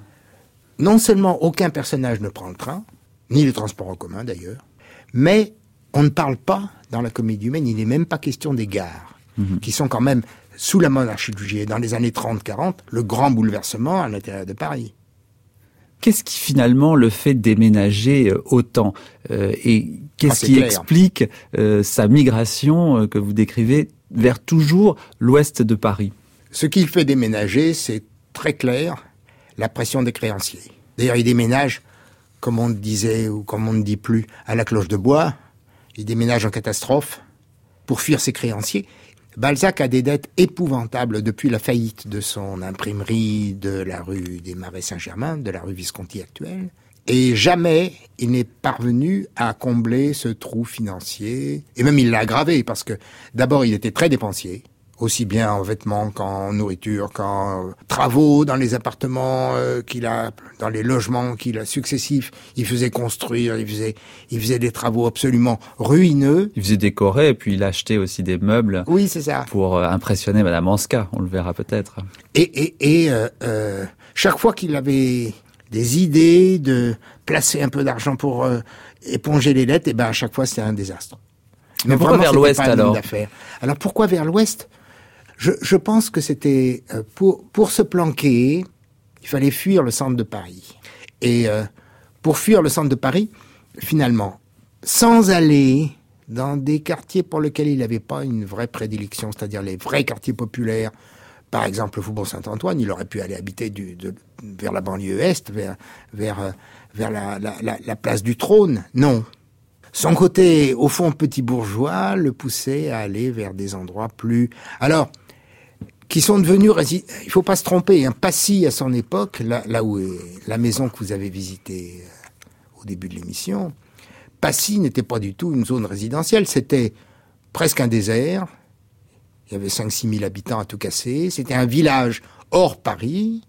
Non seulement aucun personnage ne prend le train, ni les transports en commun d'ailleurs, mais on ne parle pas, dans la comédie humaine, il n'est même pas question des gares, mmh. qui sont quand même... sous la monarchie de Juillet, dans les années trente quarante, le grand bouleversement à l'intérieur de Paris. Qu'est-ce qui finalement le fait déménager autant euh, et qu'est-ce ah, qui clair. explique euh, sa migration euh, que vous décrivez vers toujours l'ouest de Paris? Ce qui le fait déménager, c'est très clair, la pression des créanciers. D'ailleurs, il déménage, comme on disait ou comme on ne dit plus, à la cloche de bois. Il déménage en catastrophe pour fuir ses créanciers. Balzac a des dettes épouvantables depuis la faillite de son imprimerie de la rue des Marais Saint-Germain, de la rue Visconti actuelle. Et jamais il n'est parvenu à combler ce trou financier. Et même il l'a aggravé parce que d'abord il était très dépensier, aussi bien en vêtements qu'en nourriture, qu'en travaux dans les appartements euh, qu'il a, dans les logements qu'il a successifs. Il faisait construire, il faisait, il faisait des travaux absolument ruineux. Il faisait décorer et puis il achetait aussi des meubles. Oui, c'est ça. Pour euh, impressionner Madame Anska, on le verra peut-être. Et, et, et euh, euh, chaque fois qu'il avait des idées de placer un peu d'argent pour euh, éponger les dettes, et ben à chaque fois c'était un désastre. Mais, Mais pourquoi vers l'ouest alors? Alors pourquoi vers l'ouest? Je, je pense que c'était euh, pour pour se planquer, il fallait fuir le centre de Paris. Et euh, pour fuir le centre de Paris, finalement, sans aller dans des quartiers pour lesquels il n'avait pas une vraie prédilection, c'est-à-dire les vrais quartiers populaires, par exemple le Faubourg Saint-Antoine, il aurait pu aller habiter du, de, vers la banlieue est, vers vers euh, vers la, la, la, la place du Trône. Non. Son côté, au fond, petit bourgeois, le poussait à aller vers des endroits plus... Alors, qui sont devenus... Rési... Il faut pas se tromper, hein. Passy, à son époque, là, là où est la maison que vous avez visitée euh, au début de l'émission, Passy n'était pas du tout une zone résidentielle, c'était presque un désert. Il y avait cinq six mille habitants à tout casser. C'était un village hors Paris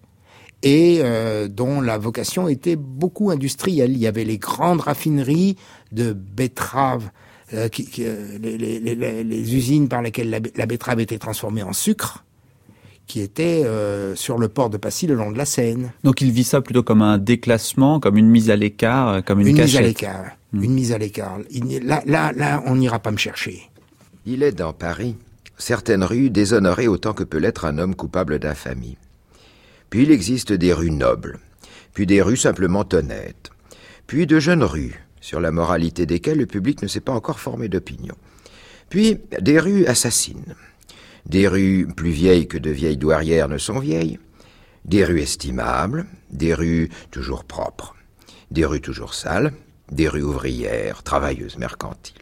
et euh, dont la vocation était beaucoup industrielle. Il y avait les grandes raffineries de betteraves, euh, qui, qui, euh, les, les, les, les usines par lesquelles la, la betterave était transformée en sucre, qui étaient euh, sur le port de Passy le long de la Seine. Donc il vit ça plutôt comme un déclassement, comme une mise à l'écart, comme une, une cachette. Mise à l'écart, mmh. Une mise à l'écart. Il, là, là, là, on n'ira pas me chercher. Il est dans Paris certaines rues déshonorées autant que peut l'être un homme coupable d'infamie. Puis il existe des rues nobles, puis des rues simplement honnêtes, puis de jeunes rues, sur la moralité desquelles le public ne s'est pas encore formé d'opinion. Puis des rues assassines, des rues plus vieilles que de vieilles douairières ne sont vieilles, des rues estimables, des rues toujours propres, des rues toujours sales, des rues ouvrières, travailleuses, mercantiles.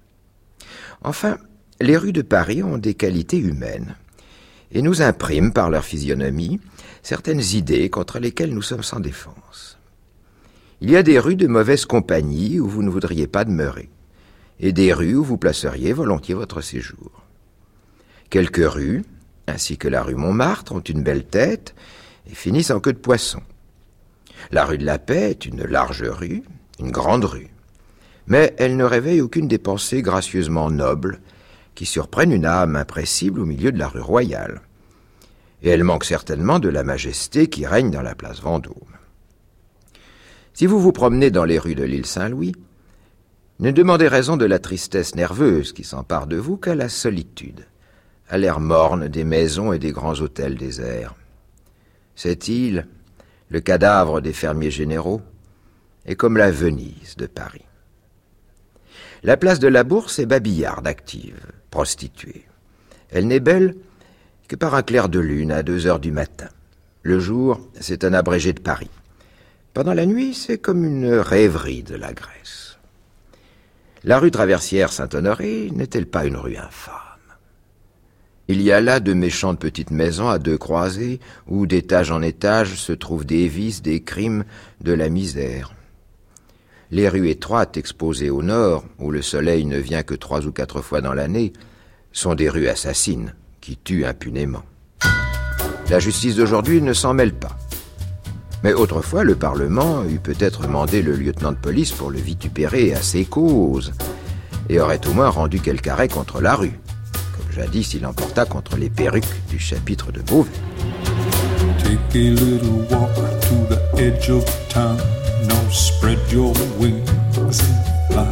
Enfin, les rues de Paris ont des qualités humaines et nous impriment par leur physionomie certaines idées contre lesquelles nous sommes sans défense. Il y a des rues de mauvaise compagnie où vous ne voudriez pas demeurer, et des rues où vous placeriez volontiers votre séjour. Quelques rues, ainsi que la rue Montmartre, ont une belle tête et finissent en queue de poisson. La rue de la Paix est une large rue, une grande rue, mais elle ne réveille aucune des pensées gracieusement nobles qui surprennent une âme impressible au milieu de la rue Royale. Et elle manque certainement de la majesté qui règne dans la place Vendôme. Si vous vous promenez dans les rues de l'île Saint-Louis, ne demandez raison de la tristesse nerveuse qui s'empare de vous qu'à la solitude, à l'air morne des maisons et des grands hôtels déserts. Cette île, le cadavre des fermiers généraux, est comme la Venise de Paris. La place de la Bourse est babillarde, active, prostituée. Elle n'est belle que par un clair de lune à deux heures du matin. Le jour, c'est un abrégé de Paris. Pendant la nuit, c'est comme une rêverie de la Grèce. La rue traversière Saint-Honoré n'est-elle pas une rue infâme? Il y a là de méchantes petites maisons à deux croisées où, d'étage en étage, se trouvent des vices, des crimes, de la misère. Les rues étroites exposées au nord, où le soleil ne vient que trois ou quatre fois dans l'année, sont des rues assassines qui tuent impunément. La justice d'aujourd'hui ne s'en mêle pas. Mais autrefois, le Parlement eût peut-être mandé le lieutenant de police pour le vitupérer à ses causes, et aurait au moins rendu quelque arrêt contre la rue, comme jadis il emporta contre les perruques du chapitre de Beauvais. Take a little walk to the edge of town. Now spread your wings and fly.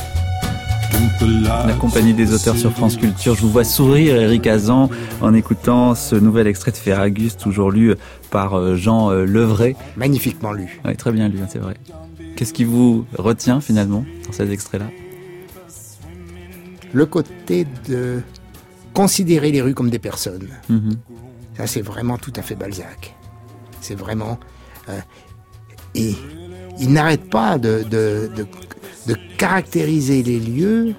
La compagnie des auteurs sur France Culture. Je vous vois sourire, Éric Hazan, en écoutant ce nouvel extrait de Ferragus, toujours lu par Jean Levray. Magnifiquement lu. Oui, très bien lu, c'est vrai. Qu'est-ce qui vous retient finalement dans cet extrait-là? Le côté de considérer les rues comme des personnes. Mm-hmm. Ça, c'est vraiment tout à fait Balzac. C'est vraiment... Euh, et il n'arrête pas de, de, de, de caractériser les lieux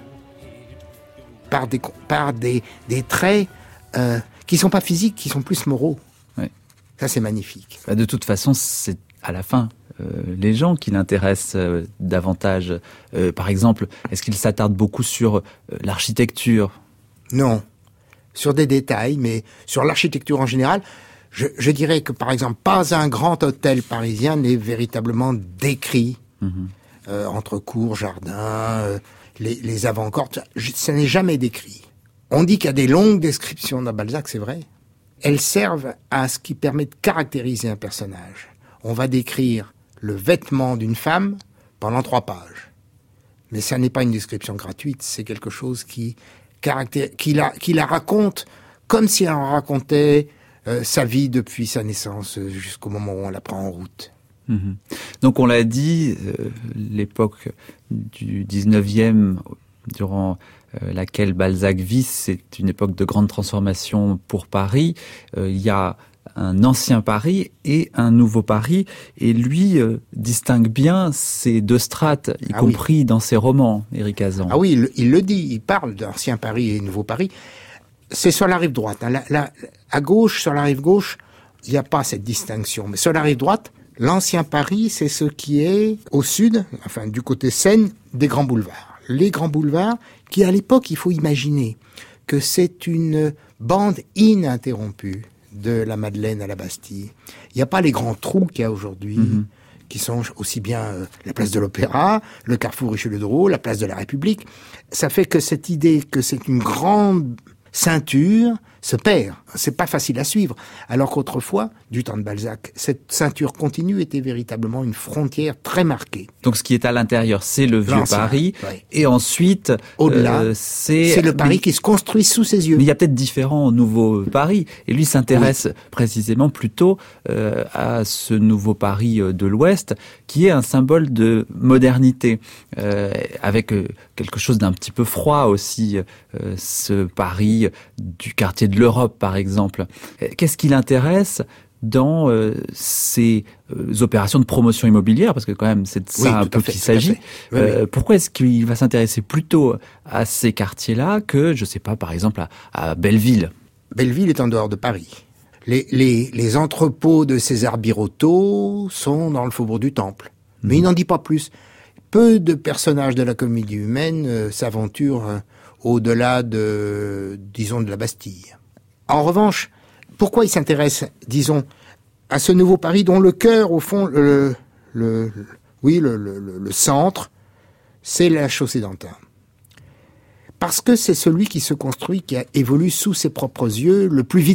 par des, par des, des traits euh, qui ne sont pas physiques, qui sont plus moraux. Oui. Ça, c'est magnifique. De toute façon, c'est à la fin euh, les gens qui l'intéressent euh, davantage. Euh, par exemple, est-ce qu'il s'attarde beaucoup sur euh, l'architecture? Non, sur des détails, mais sur l'architecture en général... Je, je dirais que, par exemple, pas un grand hôtel parisien n'est véritablement décrit. Mmh. Euh, entre cours, jardins, euh, les, les avant-corps, ça n'est jamais décrit. On dit qu'il y a des longues descriptions dans Balzac, c'est vrai. Elles servent à ce qui permet de caractériser un personnage. On va décrire le vêtement d'une femme pendant trois pages. Mais ça n'est pas une description gratuite, c'est quelque chose qui, caractér... qui, la, qui la raconte comme si elle en racontait... Euh, sa vie depuis sa naissance euh, jusqu'au moment où on la prend en route. Mmh. Donc on l'a dit, euh, l'époque du dix-neuvième, durant euh, laquelle Balzac vit, c'est une époque de grande transformation pour Paris. Euh, il y a un ancien Paris et un nouveau Paris, et lui euh, distingue bien ces deux strates, y ah compris oui. dans ses romans, Éric Hazan. Ah oui, il, il le dit, il parle d'ancien Paris et nouveau Paris. C'est sur la rive droite. Hein. La, la, à gauche, sur la rive gauche, il n'y a pas cette distinction. Mais sur la rive droite, l'ancien Paris, c'est ce qui est au sud, enfin du côté Seine, des grands boulevards. Les grands boulevards qui, à l'époque, il faut imaginer que c'est une bande ininterrompue de la Madeleine à la Bastille. Il n'y a pas les grands trous qu'il y a aujourd'hui, mmh. qui sont aussi bien euh, la place de l'Opéra, le carrefour Richelieu-Drouot, la place de la République. Ça fait que cette idée que c'est une grande... ceinture se perd. C'est pas facile à suivre. Alors qu'autrefois, du temps de Balzac, cette ceinture continue était véritablement une frontière très marquée. Donc ce qui est à l'intérieur, c'est le vieux L'ancien, Paris. Ouais. Et ensuite, au-delà, euh, c'est... c'est le Paris mais... qui se construit sous ses yeux. Mais il y a peut-être différents nouveaux Paris. Et lui s'intéresse oui. précisément plutôt euh, à ce nouveau Paris de l'Ouest, qui est un symbole de modernité, euh, avec euh, quelque chose d'un petit peu froid aussi, euh, ce Paris du quartier de l'Europe, par exemple. Qu'est-ce qui l'intéresse dans euh, ces euh, opérations de promotion immobilière, parce que quand même c'est de ça oui, un peu qu'il s'agit. Oui, euh, oui. Pourquoi est-ce qu'il va s'intéresser plutôt à ces quartiers-là que, je sais pas, par exemple à, à Belleville? Belleville est en dehors de Paris. Les, les, les entrepôts de César Birotteau sont dans le faubourg du Temple. Mais mmh. il n'en dit pas plus. Peu de personnages de la comédie humaine euh, s'aventurent euh, au-delà de, disons, de la Bastille. En revanche, pourquoi il s'intéresse, disons, à ce nouveau Paris dont le cœur, au fond, le, le, le oui, le, le, le centre, c'est la chaussée d'Antin. Parce que c'est celui qui se construit, qui a évolué sous ses propres yeux le plus vite.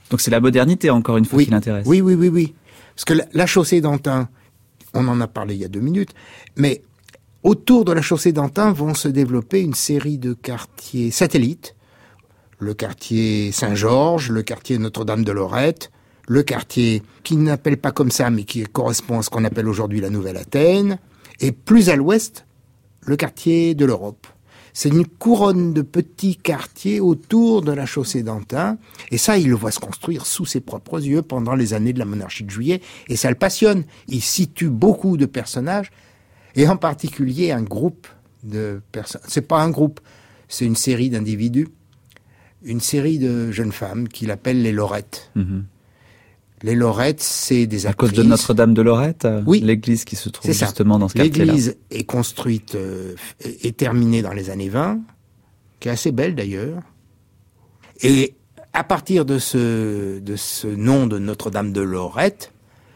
Donc c'est la modernité, encore une fois, oui. qui l'intéresse. Oui, oui, oui, oui. Parce que la, la chaussée d'Antin, on en a parlé il y a deux minutes, mais autour de la chaussée d'Antin vont se développer une série de quartiers satellites. Le quartier Saint-Georges, le quartier Notre-Dame-de-Lorette, le quartier qui n'appelle pas comme ça, mais qui correspond à ce qu'on appelle aujourd'hui la Nouvelle-Athènes, et plus à l'ouest, le quartier de l'Europe. C'est une couronne de petits quartiers autour de la chaussée d'Antin, et ça, il le voit se construire sous ses propres yeux pendant les années de la monarchie de Juillet, et ça le passionne. Il situe beaucoup de personnages, et en particulier un groupe de personnes. C'est pas un groupe, c'est une série d'individus, une série de jeunes femmes qu'il appelle les Lorettes. Mm-hmm. Les Lorettes, c'est des actrices. À cause de Notre-Dame de Lorette, oui, l'église qui se trouve justement dans ce quartier-là. L'église est construite euh, et terminée dans les années vingt, qui est assez belle d'ailleurs. Et à partir de ce, de ce nom de Notre-Dame de Lorette,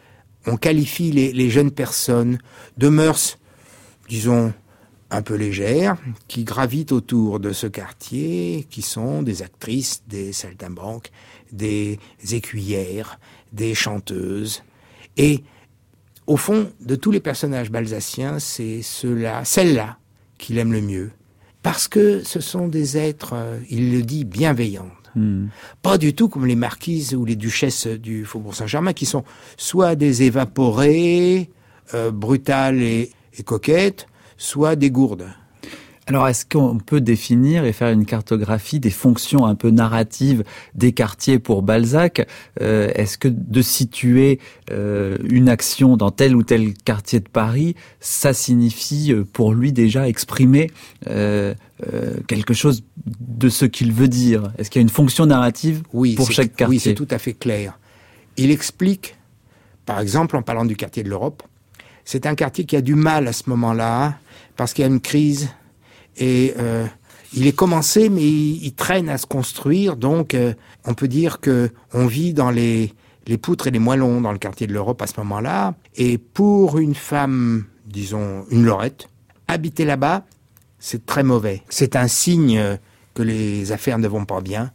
on qualifie les, les jeunes personnes de mœurs, disons, un peu légères, qui gravitent autour de ce quartier, qui sont des actrices, des saltimbanques, des écuyères, des chanteuses. Et au fond, de tous les personnages balsaciens, c'est ceux-là, celle-là qu'il aime le mieux. Parce que ce sont des êtres, euh, il le dit, bienveillantes. Mmh. Pas du tout comme les marquises ou les duchesses du Faubourg Saint-Germain, qui sont soit des évaporées, euh, brutales et, et coquettes, soit des gourdes. Alors, est-ce qu'on peut définir et faire une cartographie des fonctions un peu narratives des quartiers pour Balzac ? euh, Est-ce que de situer euh, une action dans tel ou tel quartier de Paris, ça signifie pour lui déjà exprimer euh, euh, quelque chose de ce qu'il veut dire ? Est-ce qu'il y a une fonction narrative oui, pour chaque quartier ? Oui, c'est tout à fait clair. Il explique, par exemple, en parlant du quartier de l'Europe, c'est un quartier qui a du mal à ce moment-là, parce qu'il y a une crise. Et euh, il est commencé, mais il, il traîne à se construire. Donc, euh, on peut dire que on vit dans les, les poutres et les moellons dans le quartier de l'Europe à ce moment-là. Et pour une femme, disons une Lorette, habiter là-bas, c'est très mauvais. C'est un signe que les affaires ne vont pas bien.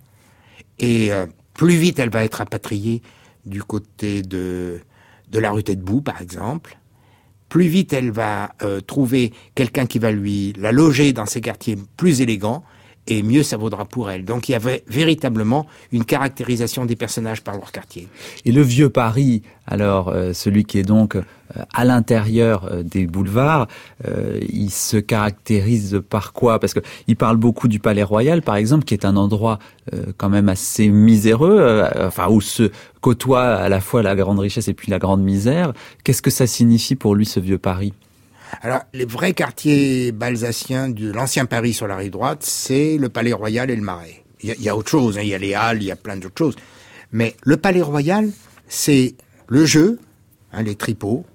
Et euh, plus vite elle va être rapatriée du côté de, de la rue Taitbout, par exemple, plus vite elle va euh, trouver quelqu'un qui va lui la loger dans ces quartiers plus élégants, et mieux ça vaudra pour elle. Donc il y avait véritablement une caractérisation des personnages par leur quartier. Et le vieux Paris, alors euh, celui qui est donc euh, à l'intérieur euh, des boulevards, euh, il se caractérise par quoi ? Parce que il parle beaucoup du Palais Royal, par exemple, qui est un endroit euh, quand même assez miséreux, euh, enfin où se côtoie à la fois la grande richesse et puis la grande misère. Qu'est-ce que ça signifie pour lui, ce vieux Paris ? Alors, les vrais quartiers balsaciens de l'ancien Paris sur la rive droite, c'est le Palais Royal et le Marais. Il y a, il y a autre chose, hein, il y a les halles, il y a plein d'autres choses. Mais le Palais Royal, c'est le jeu, hein, les tripots,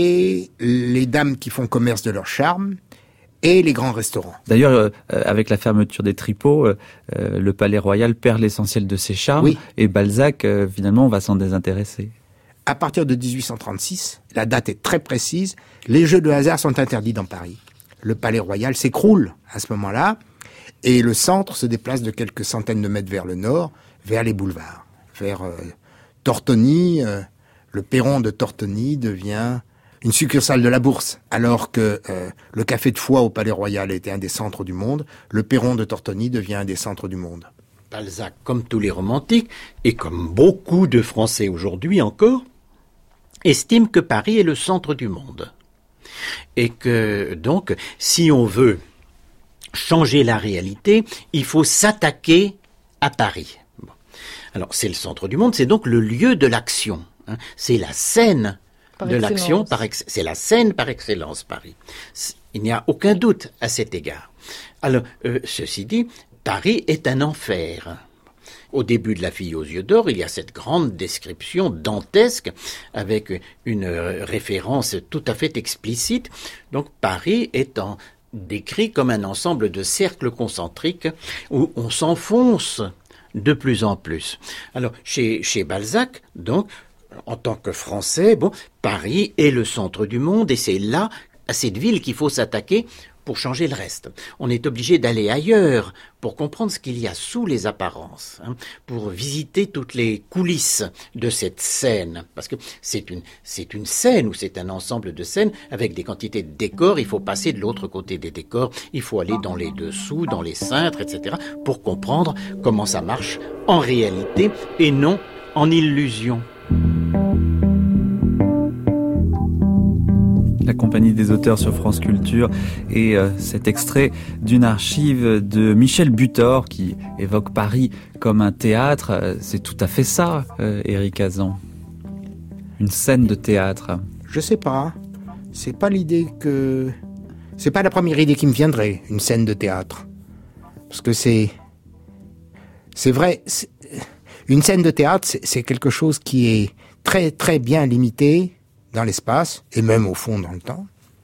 et les dames qui font commerce de leur charme, et les grands restaurants. D'ailleurs, euh, avec la fermeture des tripots, euh, euh, le Palais Royal perd l'essentiel de ses charmes, oui. Et Balzac, euh, finalement, va s'en désintéresser. À partir de dix-huit cent trente-six, la date est très précise, les jeux de hasard sont interdits dans Paris. Le Palais Royal s'écroule à ce moment-là, et le centre se déplace de quelques centaines de mètres vers le nord, vers les boulevards, vers euh, Tortoni. Euh, le perron de Tortoni devient une succursale de la Bourse, alors que euh, le café de foie au Palais Royal était un des centres du monde, le perron de Tortoni devient un des centres du monde. Balzac, comme tous les romantiques, et comme beaucoup de Français aujourd'hui encore, estime que Paris est le centre du monde. Et que, donc, si on veut changer la réalité, il faut s'attaquer à Paris. Bon. Alors, c'est le centre du monde, c'est donc le lieu de l'action. Hein. C'est la scène par de excellence. l'action, par ex- c'est la scène par excellence, Paris. C'est, il n'y a aucun doute à cet égard. Alors, euh, ceci dit, Paris est un enfer. Au début de La fille aux yeux d'or, il y a cette grande description dantesque avec une référence tout à fait explicite. Donc Paris est en, décrit comme un ensemble de cercles concentriques où on s'enfonce de plus en plus. Alors chez, chez Balzac, donc, en tant que Français, bon, Paris est le centre du monde et c'est là à cette ville qu'il faut s'attaquer pour changer le reste. On est obligé d'aller ailleurs pour comprendre ce qu'il y a sous les apparences, hein, pour visiter toutes les coulisses de cette scène. Parce que c'est une, c'est une scène ou c'est un ensemble de scènes avec des quantités de décors. Il faut passer de l'autre côté des décors. Il faut aller dans les dessous, dans les cintres, et cetera pour comprendre comment ça marche en réalité et non en illusion. La Compagnie des auteurs sur France Culture et euh, cet extrait d'une archive de Michel Butor qui évoque Paris comme un théâtre. Euh, c'est tout à fait ça, euh, Éric Hazan. Une scène de théâtre. Je sais pas. C'est pas l'idée que... C'est pas la première idée qui me viendrait, une scène de théâtre. Parce que c'est... C'est vrai, c'est... Une scène de théâtre, c'est, c'est quelque chose qui est très très bien limité dans l'espace, et même au fond dans le temps,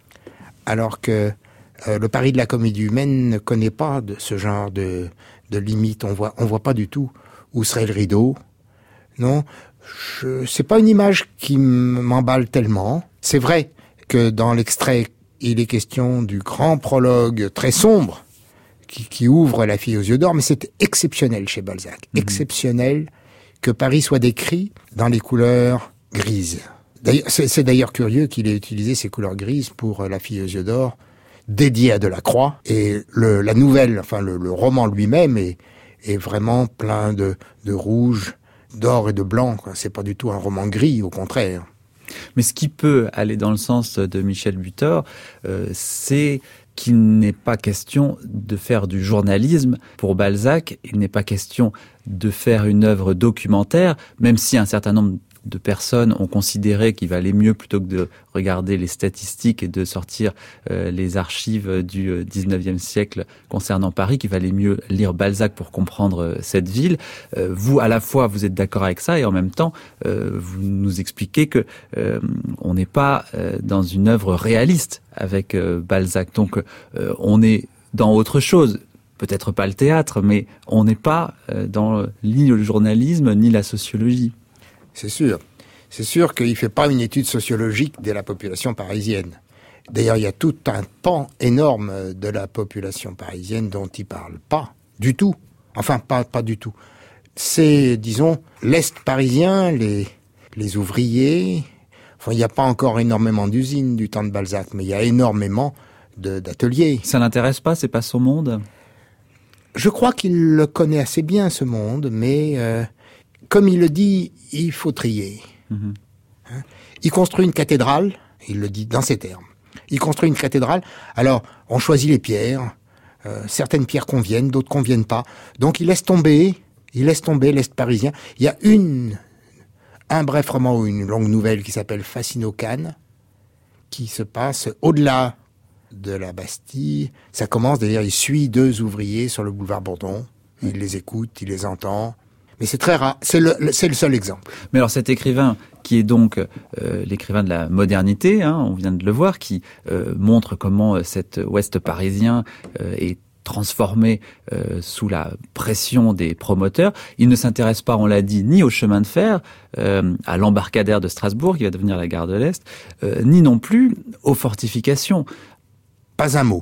alors que euh, le Paris de la comédie humaine ne connaît pas de ce genre de, de limite. On voit, on voit pas du tout où serait le rideau. Non, je, c'est pas une image qui m'emballe tellement. C'est vrai que dans l'extrait, il est question du grand prologue très sombre qui, qui ouvre La fille aux yeux d'or, mais c'est exceptionnel chez Balzac. Mmh. Exceptionnel que Paris soit décrit dans les couleurs grises. D'ailleurs, c'est, c'est d'ailleurs curieux qu'il ait utilisé ces couleurs grises pour La fille aux yeux d'or, dédiée à Delacroix. Et le, la nouvelle, enfin le, le roman lui-même est, est vraiment plein de, de rouge, d'or et de blanc. Quoi. C'est pas du tout un roman gris, au contraire. Mais ce qui peut aller dans le sens de Michel Butor, euh, c'est qu'il n'est pas question de faire du journalisme. Pour Balzac, il n'est pas question de faire une œuvre documentaire, même si un certain nombre de personnes ont considéré qu'il valait mieux, plutôt que de regarder les statistiques et de sortir euh, les archives du dix-neuvième siècle concernant Paris, qu'il valait mieux lire Balzac pour comprendre euh, cette ville. Euh, vous, à la fois, vous êtes d'accord avec ça et en même temps, euh, vous nous expliquez que euh, on n'est pas euh, dans une œuvre réaliste avec euh, Balzac. Donc, euh, on est dans autre chose. Peut-être pas le théâtre, mais on n'est pas euh, dans ni le journalisme ni la sociologie. C'est sûr. C'est sûr qu'il ne fait pas une étude sociologique de la population parisienne. D'ailleurs, il y a tout un pan énorme de la population parisienne dont il ne parle pas du tout. Enfin, pas, pas du tout. C'est, disons, l'Est parisien, les, les ouvriers. Enfin, il n'y a pas encore énormément d'usines du temps de Balzac, mais il y a énormément de, d'ateliers. Ça l'intéresse pas, c'est pas son monde ? Je crois qu'il le connaît assez bien, ce monde, mais... Euh, Comme il le dit, il faut trier. Mmh. Hein? Il construit une cathédrale, il le dit dans ces termes. Il construit une cathédrale, alors on choisit les pierres, euh, certaines pierres conviennent, d'autres conviennent pas. Donc il laisse tomber, il laisse tomber l'Est parisien. Il y a une, un bref roman ou une longue nouvelle qui s'appelle Fascinocane, qui se passe au-delà de la Bastille. Ça commence, d'ailleurs, il suit deux ouvriers sur le boulevard Bourdon, il mmh. les écoute, il les entend. Mais c'est très rare, c'est le, le, c'est le seul exemple. Mais alors cet écrivain, qui est donc euh, l'écrivain de la modernité, hein, on vient de le voir, qui euh, montre comment cet Ouest parisien euh, est transformé euh, sous la pression des promoteurs, il ne s'intéresse pas, on l'a dit, ni au chemin de fer, euh, à l'embarcadère de Strasbourg, qui va devenir la gare de l'Est, euh, ni non plus aux fortifications. Pas un mot.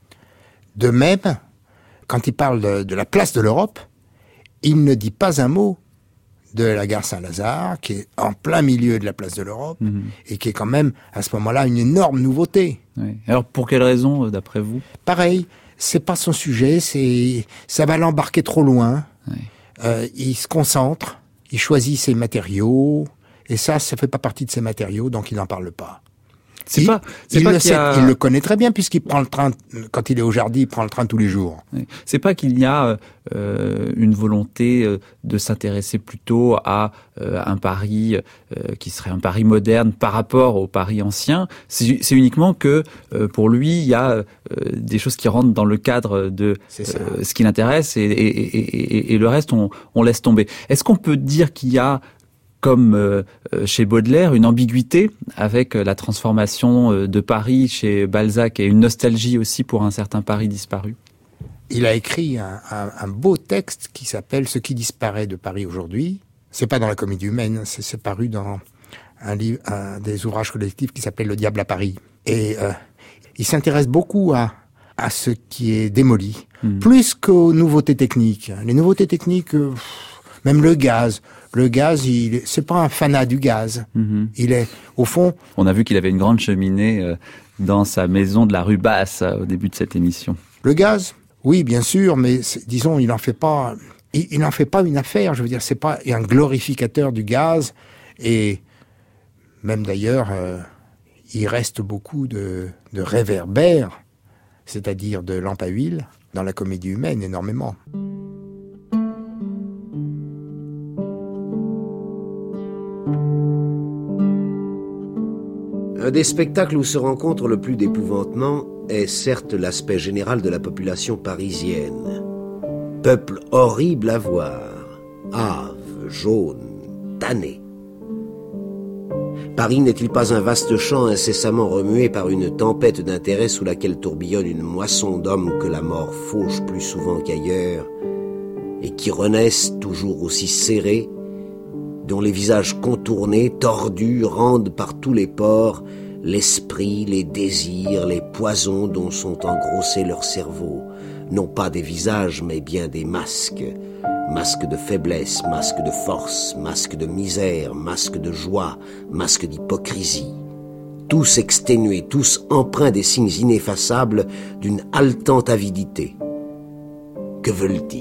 De même, quand il parle de, de la place de l'Europe, il ne dit pas un mot de la gare Saint-Lazare, qui est en plein milieu de la place de l'Europe, mmh. et qui est quand même, à ce moment-là, une énorme nouveauté. Oui. Alors, pour quelle raison, d'après vous ? Pareil, c'est pas son sujet, c'est, ça va l'embarquer trop loin. Oui. Euh, il se concentre, il choisit ses matériaux, et ça, ça fait pas partie de ses matériaux, donc il n'en parle pas. C'est il, pas, c'est il, pas le qu'il sait, y a... il le connaît très bien puisqu'il prend le train, quand il est au Jardy, il prend le train tous les jours. Oui. C'est pas qu'il y a euh, une volonté euh, de s'intéresser plutôt à euh, un Paris euh, qui serait un Paris moderne par rapport au Paris ancien. C'est, c'est uniquement que euh, pour lui, il y a euh, des choses qui rentrent dans le cadre de euh, ce qui l'intéresse et, et, et, et, et le reste, on, on laisse tomber. Est-ce qu'on peut dire qu'il y a, comme euh, chez Baudelaire, une ambiguïté avec la transformation de Paris chez Balzac et une nostalgie aussi pour un certain Paris disparu ? Il a écrit un, un, un beau texte qui s'appelle « Ce qui disparaît de Paris aujourd'hui ». C'est pas dans la Comédie humaine, c'est, c'est paru dans un livre, un des ouvrages collectifs qui s'appelle « Le diable à Paris ». Et euh, il s'intéresse beaucoup à, à ce qui est démoli, mmh. plus qu'aux nouveautés techniques. Les nouveautés techniques, euh, même le gaz. Le gaz, il, c'est pas un fanat du gaz. Mmh. Il est, au fond... On a vu qu'il avait une grande cheminée euh, dans sa maison de la rue Basse euh, au début de cette émission. Le gaz, oui, bien sûr, mais disons, il n'en fait pas... Il, il n'en fait pas une affaire, je veux dire, c'est pas un glorificateur du gaz, et même d'ailleurs, euh, il reste beaucoup de, de réverbères, c'est-à-dire de lampes à huile, dans la comédie humaine, énormément. Un des spectacles où se rencontre le plus d'épouvantement est certes l'aspect général de la population parisienne. Peuple horrible à voir, hâve, jaune, tanné. Paris n'est-il pas un vaste champ incessamment remué par une tempête d'intérêt sous laquelle tourbillonne une moisson d'hommes que la mort fauche plus souvent qu'ailleurs, et qui renaissent toujours aussi serrés, dont les visages contournés, tordus, rendent par tous les pores l'esprit, les désirs, les poisons dont sont engrossés leurs cerveaux, non pas des visages, mais bien des masques. Masques de faiblesse, masques de force, masques de misère, masques de joie, masques d'hypocrisie. Tous exténués, tous empreints des signes ineffaçables d'une haletante avidité. Que veulent-ils ?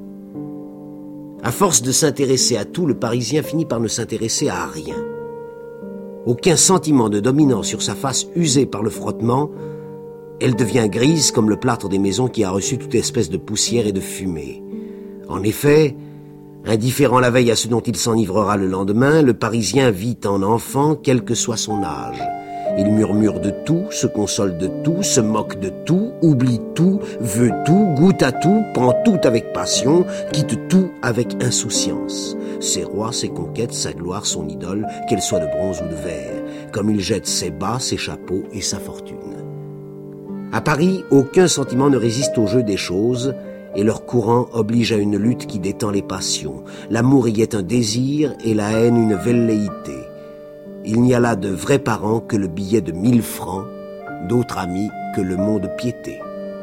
À force de s'intéresser à tout, le Parisien finit par ne s'intéresser à rien. Aucun sentiment de dominance sur sa face usée par le frottement, elle devient grise comme le plâtre des maisons qui a reçu toute espèce de poussière et de fumée. En effet, indifférent la veille à ce dont il s'enivrera le lendemain, le Parisien vit en enfant quel que soit son âge. Il murmure de tout, se console de tout, se moque de tout, oublie tout, veut tout, goûte à tout, prend tout avec passion, quitte tout avec insouciance. Ses rois, ses conquêtes, sa gloire, son idole, qu'elle soit de bronze ou de verre, comme il jette ses bas, ses chapeaux et sa fortune. À Paris, aucun sentiment ne résiste au jeu des choses, et leur courant oblige à une lutte qui détend les passions. L'amour y est un désir et la haine une velléité. Il n'y a là de vrais parents que le billet de mille francs, d'autres amis que le mot de piété.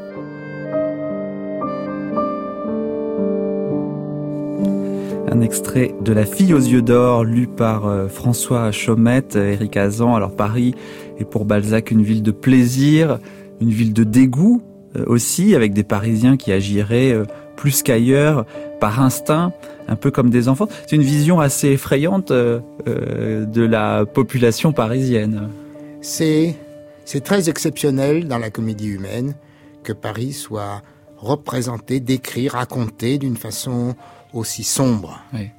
Un extrait de La fille aux yeux d'or, lu par euh, François Chaumette, Éric Hazan. Alors Paris est pour Balzac une ville de plaisir, une ville de dégoût euh, aussi, avec des Parisiens qui agiraient euh, plus qu'ailleurs, par instinct, un peu comme des enfants. C'est une vision assez effrayante euh, euh, de la population parisienne. C'est, c'est très exceptionnel dans la comédie humaine que Paris soit représenté, décrit, raconté d'une façon aussi sombre. Oui.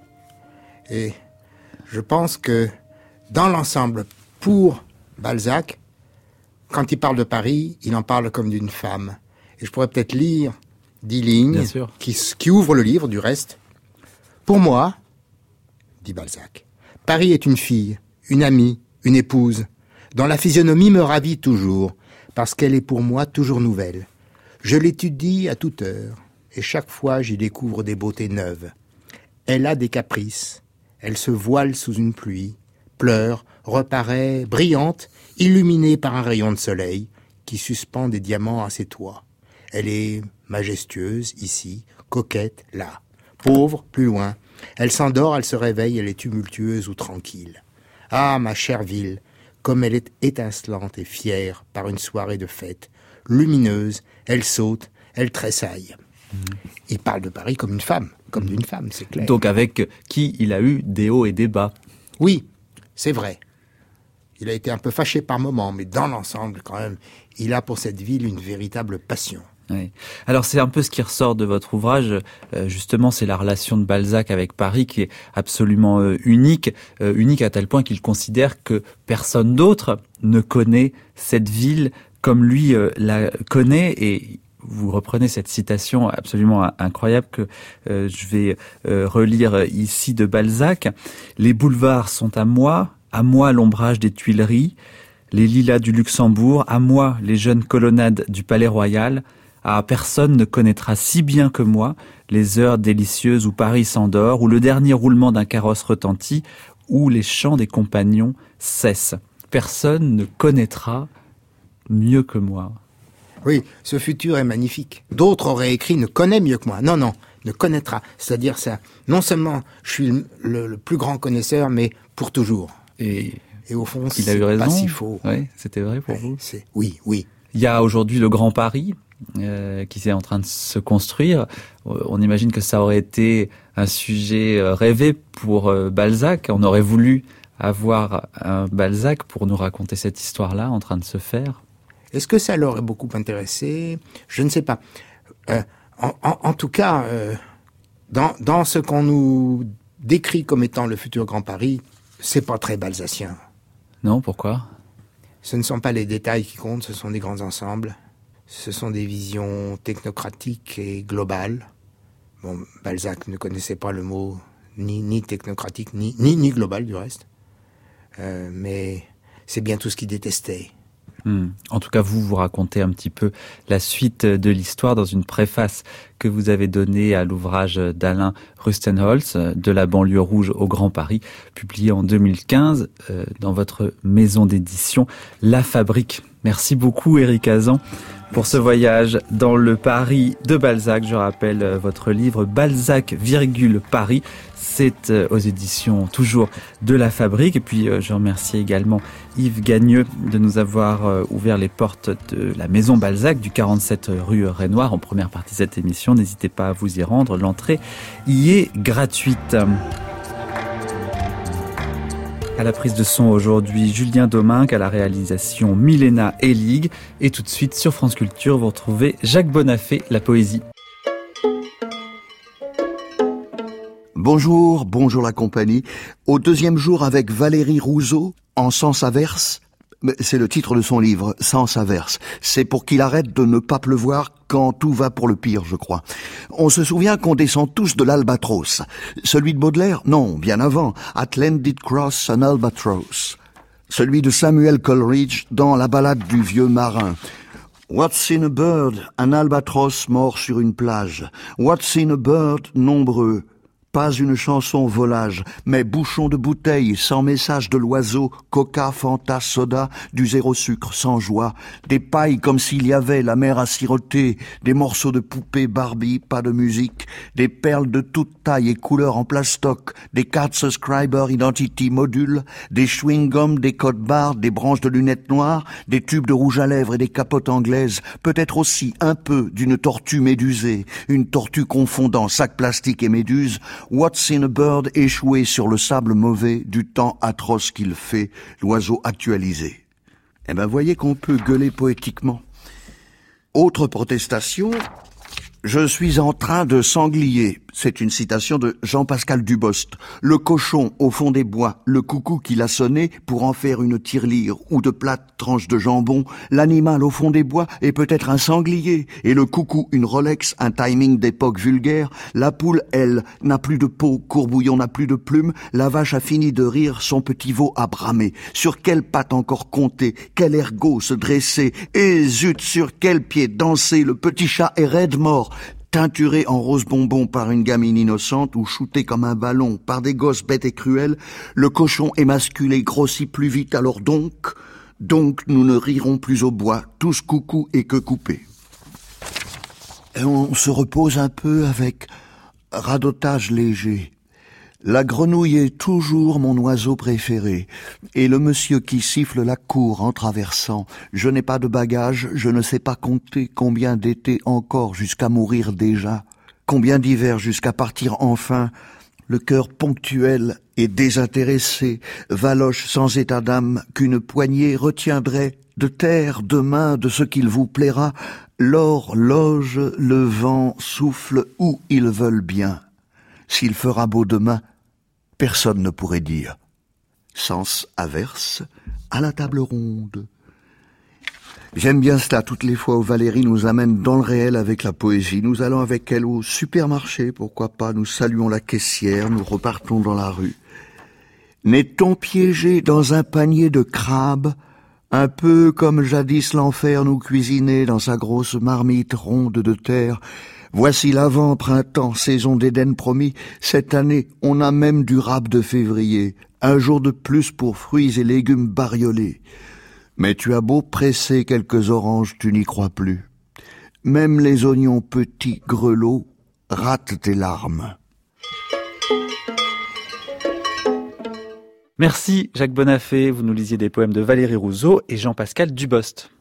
Et je pense que dans l'ensemble, pour Balzac, quand il parle de Paris, il en parle comme d'une femme. Et je pourrais peut-être lire dix lignes qui, qui ouvrent le livre, du reste. Pour moi, dit Balzac, Paris est une fille, une amie, une épouse, dont la physionomie me ravit toujours, parce qu'elle est pour moi toujours nouvelle. Je l'étudie à toute heure, et chaque fois j'y découvre des beautés neuves. Elle a des caprices, elle se voile sous une pluie, pleure, reparaît brillante, illuminée par un rayon de soleil qui suspend des diamants à ses toits. Elle est majestueuse ici, coquette là, pauvre plus loin. Elle s'endort, elle se réveille, elle est tumultueuse ou tranquille. Ah, ma chère ville, comme elle est étincelante et fière par une soirée de fête, lumineuse, elle saute, elle tressaille. Mmh. Il parle de Paris comme une femme, comme d'une femme, c'est clair. Donc avec qui il a eu des hauts et des bas. Oui, c'est vrai. Il a été un peu fâché par moments, mais dans l'ensemble, quand même, il a pour cette ville une véritable passion. Oui. Alors c'est un peu ce qui ressort de votre ouvrage, euh, justement, c'est la relation de Balzac avec Paris qui est absolument euh, unique, euh, unique à tel point qu'il considère que personne d'autre ne connaît cette ville comme lui euh, la connaît. Et vous reprenez cette citation absolument incroyable que euh, je vais euh, relire ici de Balzac. « Les boulevards sont à moi, à moi l'ombrage des Tuileries, les lilas du Luxembourg, à moi les jeunes colonnades du Palais Royal. Ah, personne ne connaîtra si bien que moi les heures délicieuses où Paris s'endort, où le dernier roulement d'un carrosse retentit, où les chants des compagnons cessent. Personne ne connaîtra mieux que moi. Oui, ce futur est magnifique. D'autres auraient écrit « ne connaît mieux que moi ». Non, non, ne connaîtra. C'est-à-dire ça, non seulement je suis le, le, le plus grand connaisseur, mais pour toujours. Et, Et au fond, il a eu c'est raison. pas si faux. Oui, c'était vrai pour Ouais, vous. c'est, oui, oui. Il y a aujourd'hui le Grand Paris euh, qui est en train de se construire. On imagine que ça aurait été un sujet rêvé pour euh, Balzac. On aurait voulu avoir un Balzac pour nous raconter cette histoire-là en train de se faire. Est-ce que ça l'aurait beaucoup intéressé ? Je ne sais pas. Euh, en, en, en tout cas, euh, dans, dans ce qu'on nous décrit comme étant le futur Grand Paris, c'est pas très balzacien. Non, pourquoi ? Ce ne sont pas les détails qui comptent, ce sont des grands ensembles. Ce sont des visions technocratiques et globales. Bon, Balzac ne connaissait pas le mot ni, ni technocratique, ni, ni, ni global du reste. Euh, mais c'est bien tout ce qu'il détestait. Hmm. En tout cas, vous, vous racontez un petit peu la suite de l'histoire dans une préface que vous avez donnée à l'ouvrage d'Alain Rustenholz, De la banlieue rouge au Grand Paris, publié en deux mille quinze euh, dans votre maison d'édition La Fabrique. Merci beaucoup, Éric Hazan, pour ce voyage dans le Paris de Balzac. Je rappelle votre livre Balzac, virgule, Paris. C'est aux éditions toujours de La Fabrique. Et puis, je remercie également Yves Gagneux de nous avoir ouvert les portes de la Maison Balzac du quarante-sept rue Renoir en première partie de cette émission. N'hésitez pas à vous y rendre. L'entrée y est gratuite. À la prise de son aujourd'hui, Julien Domingue, à la réalisation Milena Elig. Et tout de suite, sur France Culture, vous retrouvez Jacques Bonafé, la poésie. Bonjour, bonjour la compagnie. Au deuxième jour avec Valérie Rousseau, en sens averse. C'est le titre de son livre, Sens averse. C'est pour qu'il arrête de ne pas pleuvoir quand tout va pour le pire, je crois. On se souvient qu'on descend tous de l'Albatros. Celui de Baudelaire? Non, bien avant. At land did cross an albatross. Celui de Samuel Coleridge dans La Ballade du vieux marin. What's in a bird? Un albatros mort sur une plage. What's in a bird? Nombreux. Pas une chanson volage, mais bouchon de bouteille, sans message de l'oiseau, coca, fanta, soda, du zéro sucre, sans joie, des pailles comme s'il y avait la mer à siroter, des morceaux de poupées Barbie, pas de musique, des perles de toute taille et couleur en plastoc, des cartes subscriber identity module, des chewing-gums, des codes barres, des branches de lunettes noires, des tubes de rouge à lèvres et des capotes anglaises, peut-être aussi un peu d'une tortue médusée, une tortue confondant sac plastique et méduse. What's in a bird échoué sur le sable mauvais du temps atroce qu'il fait, l'oiseau actualisé. Eh ben, voyez qu'on peut gueuler poétiquement. Autre protestation, je suis en train de sanglier. C'est une citation de Jean-Pascal Dubost. Le cochon au fond des bois, le coucou qui l'a sonné pour en faire une tirelire ou de plates tranches de jambon. L'animal au fond des bois est peut-être un sanglier et le coucou une Rolex, un timing d'époque vulgaire. La poule, elle, n'a plus de peau, Courbouillon n'a plus de plumes. La vache a fini de rire, son petit veau a bramé. Sur quelle patte encore compter, quel ergot se dresser et zut, sur quel pied danser, le petit chat est raide mort. Teinturé en rose bonbon par une gamine innocente ou shooté comme un ballon par des gosses bêtes et cruels, le cochon émasculé grossit plus vite, alors donc, donc nous ne rirons plus au bois, tous coucou et que coupés. Et on se repose un peu avec radotage léger. La grenouille est toujours mon oiseau préféré, et le monsieur qui siffle la cour en traversant. Je n'ai pas de bagages, je ne sais pas compter combien d'étés encore jusqu'à mourir déjà, combien d'hivers jusqu'à partir enfin. Le cœur ponctuel et désintéressé, valoche sans état d'âme qu'une poignée retiendrait de terre, de main, de ce qu'il vous plaira. L'or loge, le vent souffle où ils veulent bien. S'il fera beau demain, personne ne pourrait dire. Sens averse, à la table ronde. J'aime bien cela toutes les fois où Valérie nous amène dans le réel avec la poésie. Nous allons avec elle au supermarché, pourquoi pas, nous saluons la caissière, nous repartons dans la rue. N'est-on piégé dans un panier de crabes, un peu comme jadis l'enfer nous cuisinait dans sa grosse marmite ronde de terre? Voici l'avant-printemps, saison d'Éden promis. Cette année, on a même du rab de février. Un jour de plus pour fruits et légumes bariolés. Mais tu as beau presser quelques oranges, tu n'y crois plus. Même les oignons petits grelots ratent tes larmes. Merci Jacques Bonafé, vous nous lisiez des poèmes de Valérie Rousseau et Jean-Pascal Dubost.